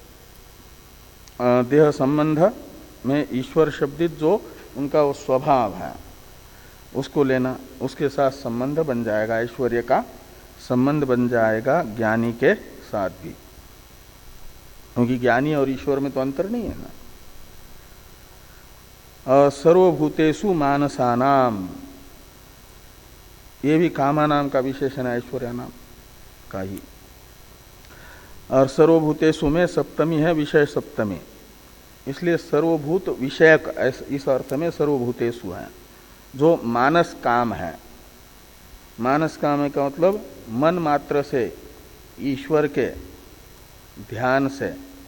S1: देह संबंध में ईश्वर शब्दित जो उनका वो स्वभाव है उसको लेना, उसके साथ संबंध बन जाएगा, ऐश्वर्य का संबंध बन जाएगा ज्ञानी के साथ भी, क्योंकि ज्ञानी और ईश्वर में तो अंतर नहीं है ना। सर्वभूतेषु मानसानाम, ये भी कामा नाम का विशेषण है, ऐश्वर्य नाम का ही। और सर्वभूतेषु में सप्तमी है, विषय सप्तमी, इसलिए सर्वभूत विषयक इस अर्थ में सर्वभूतेषु है, जो मानस काम है। मानस काम है का मतलब मन मात्र से ईश्वर के ध्यान से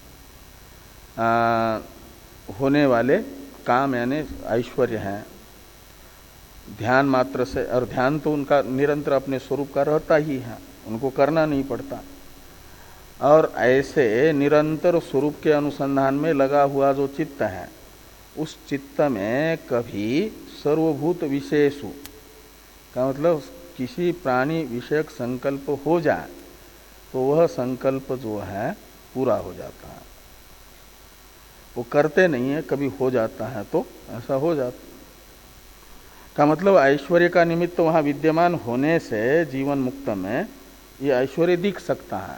S1: आ, होने वाले काम यानी ऐश्वर्य है। ध्यान मात्र से, और ध्यान तो उनका निरंतर अपने स्वरूप का रहता ही है, उनको करना नहीं पड़ता। और ऐसे निरंतर स्वरूप के अनुसंधान में लगा हुआ जो चित्त है, उस चित्त में कभी सर्वभूत विशेषु का मतलब किसी प्राणी विषयक संकल्प हो जाए तो वह संकल्प जो है पूरा हो जाता है। वो करते नहीं है, कभी हो जाता है तो ऐसा हो जाता का मतलब ऐश्वर्य का निमित्त तो वहां विद्यमान होने से जीवन मुक्त में ये ऐश्वर्य दिख सकता है।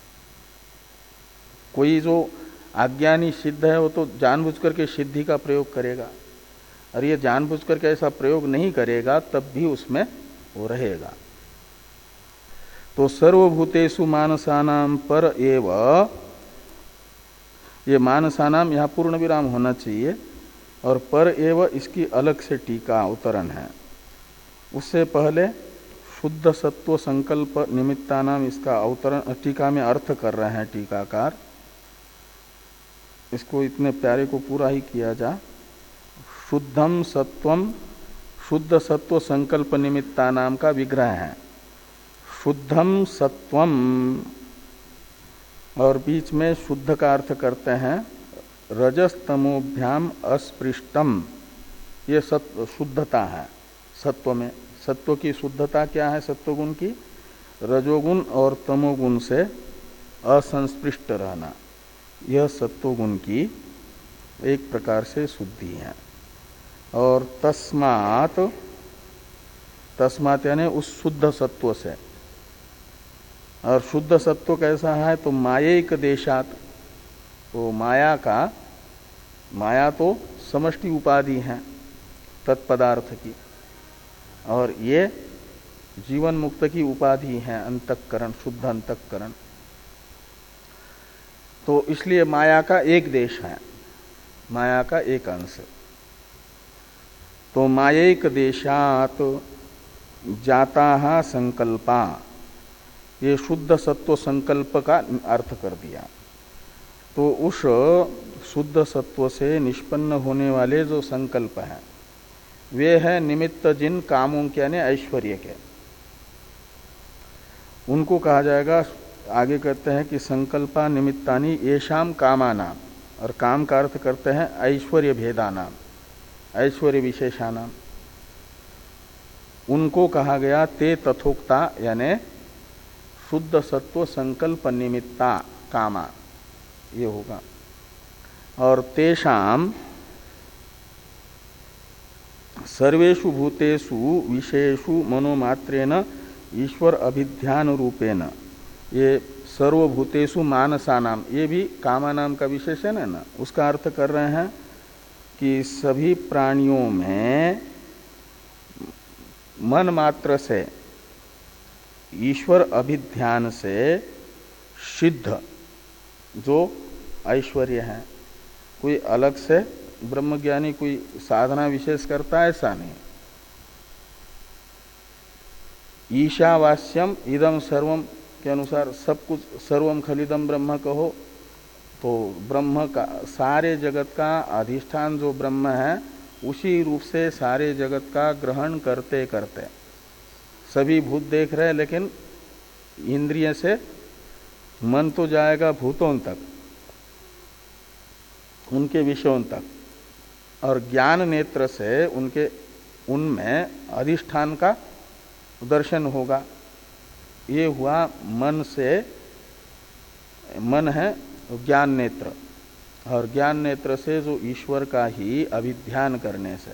S1: कोई जो अज्ञानी सिद्ध है वो तो जानबूझ करके सिद्धि का प्रयोग करेगा, और ये जानबूझ करके ऐसा प्रयोग नहीं करेगा तब भी उसमें वो रहेगा। तो सर्वभूतेषु मानसानाम पर एव, ये मानसानाम यहाँ पूर्ण विराम होना चाहिए, और पर एव इसकी अलग से टीका अवतरण है। उससे पहले शुद्ध सत्व संकल्प निमित्तानाम, इसका अवतरण टीका में अर्थ कर रहे हैं टीकाकार। इसको इतने प्यारे को पूरा ही किया जा। शुद्धम सत्वम, शुद्ध सत्व संकल्प निमित्ता नाम का विग्रह है। शुद्धम सत्वम, और बीच में शुद्ध का अर्थ करते हैं रजस्तमोभ्याम अस्पृष्टम, ये सत्व शुद्धता है। सत्व में, सत्व की शुद्धता क्या है? सत्वगुण की रजोगुण और तमोगुण से असंस्पृष्ट रहना, यह सत्वगुण की एक प्रकार से शुद्धि है। और तस्मात्, तस्मात् यानी उस शुद्ध सत्व से, और शुद्ध सत्व कैसा है तो मायिक देशात, तो माया का, माया तो समष्टि उपाधि है तत्पदार्थ की, और ये जीवन मुक्त की उपाधि है अंतःकरण, शुद्ध अंतःकरण। तो इसलिए माया का एक देश है, माया का एक अंश। तो मायिक देशात जाता संकल्पा, ये शुद्ध सत्व संकल्प का अर्थ कर दिया। तो उस शुद्ध सत्व से निष्पन्न होने वाले जो संकल्प हैं वे है निमित्त जिन कामों के यानी ऐश्वर्य के, उनको कहा जाएगा। आगे कहते हैं कि संकल्पा निमित्तानि येषाम कामानाम, और काम का अर्थ करते हैं ऐश्वर्य भेदानाम, ऐश्वर्य विशेषानाम। उनको कहा गया ते तथोक्ता यानी शुद्ध सत्व संकल्प निमित्ता कामा, ये होगा। और तेषाम सर्वेषु भूतेषु विषयेषु मनोमात्रेण ईश्वर अभिध्यान रूपेण, ये सर्वभूतेषु मानसानाम, ये भी कामानाम का विशेषण है ना, उसका अर्थ कर रहे हैं कि सभी प्राणियों में मन मात्र से ईश्वर अभिध्यान से सिद्ध जो ऐश्वर्य है, कोई अलग से ब्रह्मज्ञानी कोई साधना विशेष करता है ऐसा नहीं। ईशावास्यम इदम सर्वम के अनुसार सब कुछ सर्वम खलिदम ब्रह्म कहो, तो ब्रह्म का, सारे जगत का अधिष्ठान जो ब्रह्म है उसी रूप से सारे जगत का ग्रहण करते करते सभी भूत देख रहे हैं, लेकिन इंद्रिय से मन तो जाएगा भूतों तक, उनके विषयों तक, और ज्ञान नेत्र से उनके उनमें अधिष्ठान का दर्शन होगा। ये हुआ मन से, मन है ज्ञान नेत्र, और ज्ञान नेत्र से जो ईश्वर का ही अभिध्यान करने से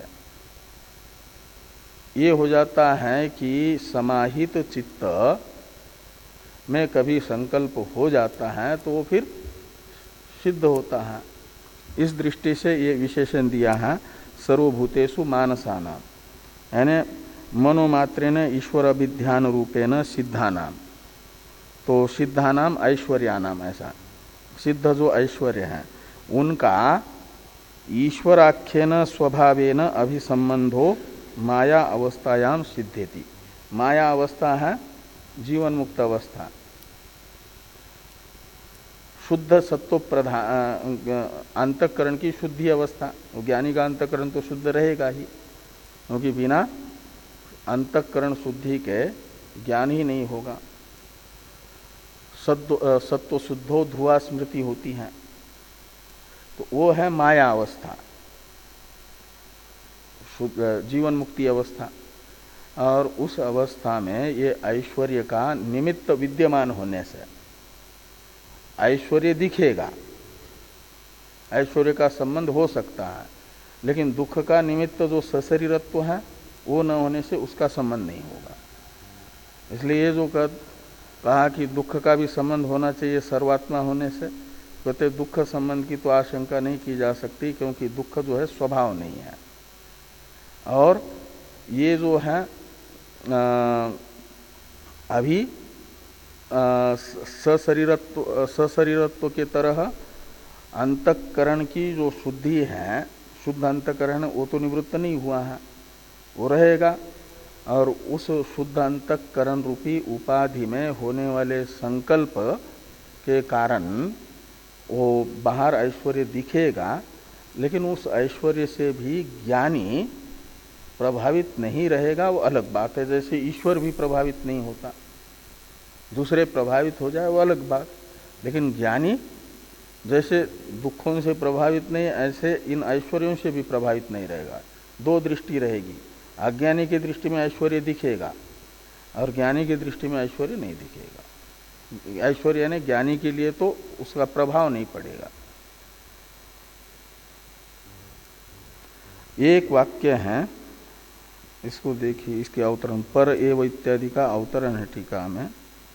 S1: ये हो जाता है कि समाहित चित्त में कभी संकल्प हो जाता है तो वो फिर सिद्ध होता है। इस दृष्टि से ये विशेषण दिया है सर्वभूतेषु मानसानाम, यानी मनोमात्रेण ईश्वर अभिध्यान रूपेण सिद्धानाम। तो सिद्धानाम ऐश्वर्यानाम, ऐसा सिद्ध जो ऐश्वर्य है उनका ईश्वराख्येन स्वभावेन अभिसंबंधो माया अवस्थायाम सिद्धेति। माया अवस्था है जीवन मुक्त अवस्था, शुद्ध सत्व प्रधान अंतःकरण की शुद्धि अवस्था। ज्ञानी का अंतःकरण तो शुद्ध रहेगा ही, क्योंकि बिना अंतःकरण शुद्धि के ज्ञान ही नहीं होगा। सत्व सत्व शुद्धो ध्रुवा स्मृति होती है, तो वो है माया अवस्था, जीवन मुक्ति अवस्था। और उस अवस्था में ये ऐश्वर्य का निमित्त विद्यमान होने से ऐश्वर्य दिखेगा, ऐश्वर्य का संबंध हो सकता है, लेकिन दुख का निमित्त जो सशरीरत्व है वो न होने से उसका संबंध नहीं होगा। इसलिए ये जो कहा कि दुख का भी संबंध होना चाहिए सर्वात्मा होने से, कहते दुख संबंध की तो आशंका नहीं की जा सकती, क्योंकि दुख जो है स्वभाव नहीं है। और ये जो है आ, अभी सशरीरत्व सशरीरत्व के तरह अंतःकरण की जो शुद्धि है, शुद्ध अंतःकरण वो तो निवृत्त नहीं हुआ है, वो रहेगा। और उस शुद्ध अंतःकरण रूपी उपाधि में होने वाले संकल्प के कारण वो बाहर ऐश्वर्य दिखेगा, लेकिन उस ऐश्वर्य से भी ज्ञानी प्रभावित नहीं रहेगा, वो अलग बात है। जैसे ईश्वर भी प्रभावित नहीं होता, दूसरे प्रभावित हो जाए वो अलग बात, लेकिन ज्ञानी जैसे दुखों से प्रभावित नहीं, ऐसे इन ऐश्वर्यों से भी प्रभावित नहीं रहेगा। दो दृष्टि रहेगी, अज्ञानी की दृष्टि में ऐश्वर्य दिखेगा और ज्ञानी की दृष्टि में ऐश्वर्य नहीं दिखेगा। ऐश्वर्य यानी ज्ञानी के लिए तो उसका प्रभाव नहीं पड़ेगा। एक वाक्य है, इसको देखिए, इसके अवतरण पर एव इत्यादि का अवतरण है टीका में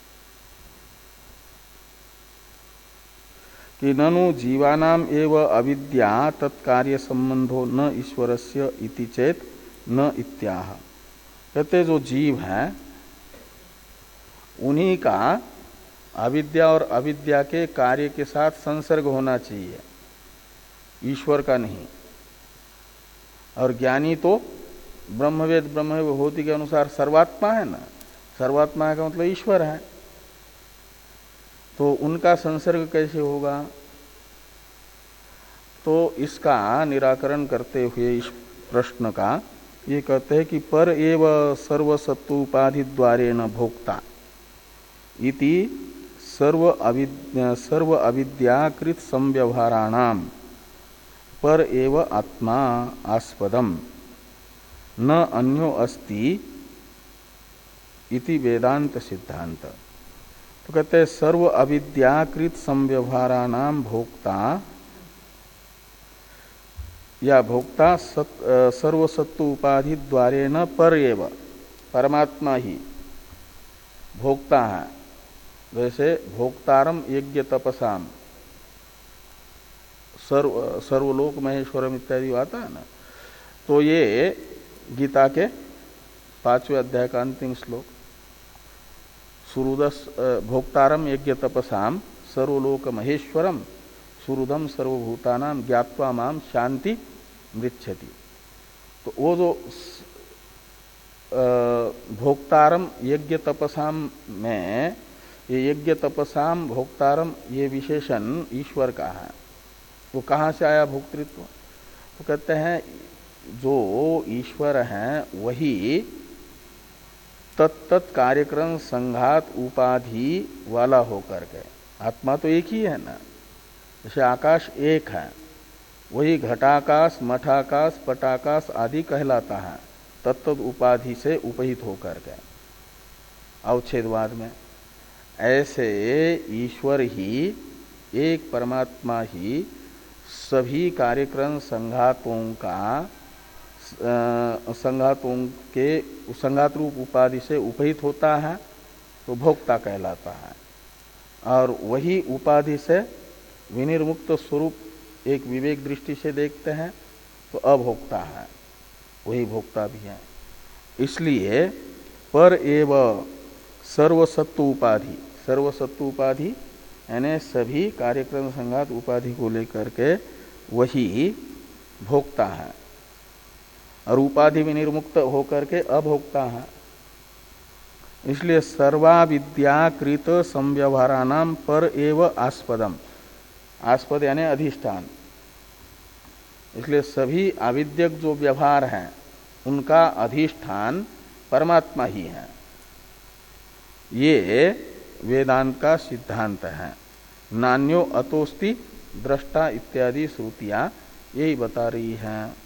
S1: कि ननु जीवानाम एव अविद्या तत्कार्य संबंधो न ईश्वरस्य इति चेत न इत्याह। कहते जो जीव हैं उन्हीं का अविद्या और अविद्या के कार्य के साथ संसर्ग होना चाहिए, ईश्वर का नहीं। और ज्ञानी तो ब्रह्मवेद ब्रह्मविभूति के अनुसार सर्वात्मा है ना, सर्वात्मा का मतलब ईश्वर है, तो उनका संसर्ग कैसे होगा? तो इसका निराकरण करते हुए इस प्रश्न का ये कहते हैं कि पर एव सर्वसत्तुपाधि द्वारेण भोक्ता इति सर्व अविद्या सर्व अविद्याकृत संव्यवहाराणाम पर एव आत्मा आस्पदम न अन्यो अस्ति इति वेदांत सिद्धांत। तो कहते हैं सर्व अविद्याकृत संव्यवहाराणाम भोक्ता या भोक्ता सर्वसत्तु उपाधि द्वारे न पर एव, परमात्मा ही भोक्ता है। जैसे भोक्तारम यज्ञ तपसाम, सर्व सर्वलोक महेश्वरम इत्यादि आता है ना, तो ये गीता के पांचवें अध्याय का अंतिम श्लोक, सुरुदस भोक्तारम यज्ञ तपसाम सर्वलोक महेश्वरम सुरुदम सर्वभूतानाम ज्ञात्वा माम शांति मृच्छति। तो वो जो भोक्तारम यज्ञ तपसाम में ये यज्ञ तपसाम भोक्तारम ये विशेषण ईश्वर का है। वो कहाँ से आया भोक्तृत्व? तो कहते हैं जो ईश्वर है वही तत्त कार्यक्रम संघात उपाधि वाला होकर के, आत्मा तो एक ही है ना, जैसे आकाश एक है, वही घटाकाश मठाकाश पटाकाश आदि कहलाता है तत्त उपाधि से उपहित होकर के अवच्छेदवाद में। ऐसे ईश्वर ही, एक परमात्मा ही सभी कार्यक्रम संघातों का संघातों के संघात रूप उपाधि से उपहित होता है तो भोक्ता कहलाता है, और वही उपाधि से विनिर्मुक्त स्वरूप एक विवेक दृष्टि से देखते हैं तो अभोक्ता है, वही भोक्ता भी है। इसलिए पर एव सर्वसत्तु उपाधि, सर्वसत्तु उपाधि यानी सभी कार्यक्रम संघात उपाधि को लेकर के वही भोक्ता है, और उपाधि विनिर्मुक्त होकर के अभोक्ता है। इसलिए सर्वाविद्याकृत संव्यवहाराणाम पर एव आस्पदम, आस्पद यानी अधिष्ठान, इसलिए सभी आविद्यक जो व्यवहार हैं उनका अधिष्ठान परमात्मा ही है। ये वेदांत का सिद्धांत है। नान्यो अतोस्ति दृष्टा इत्यादि श्रुतियां यही बता रही हैं।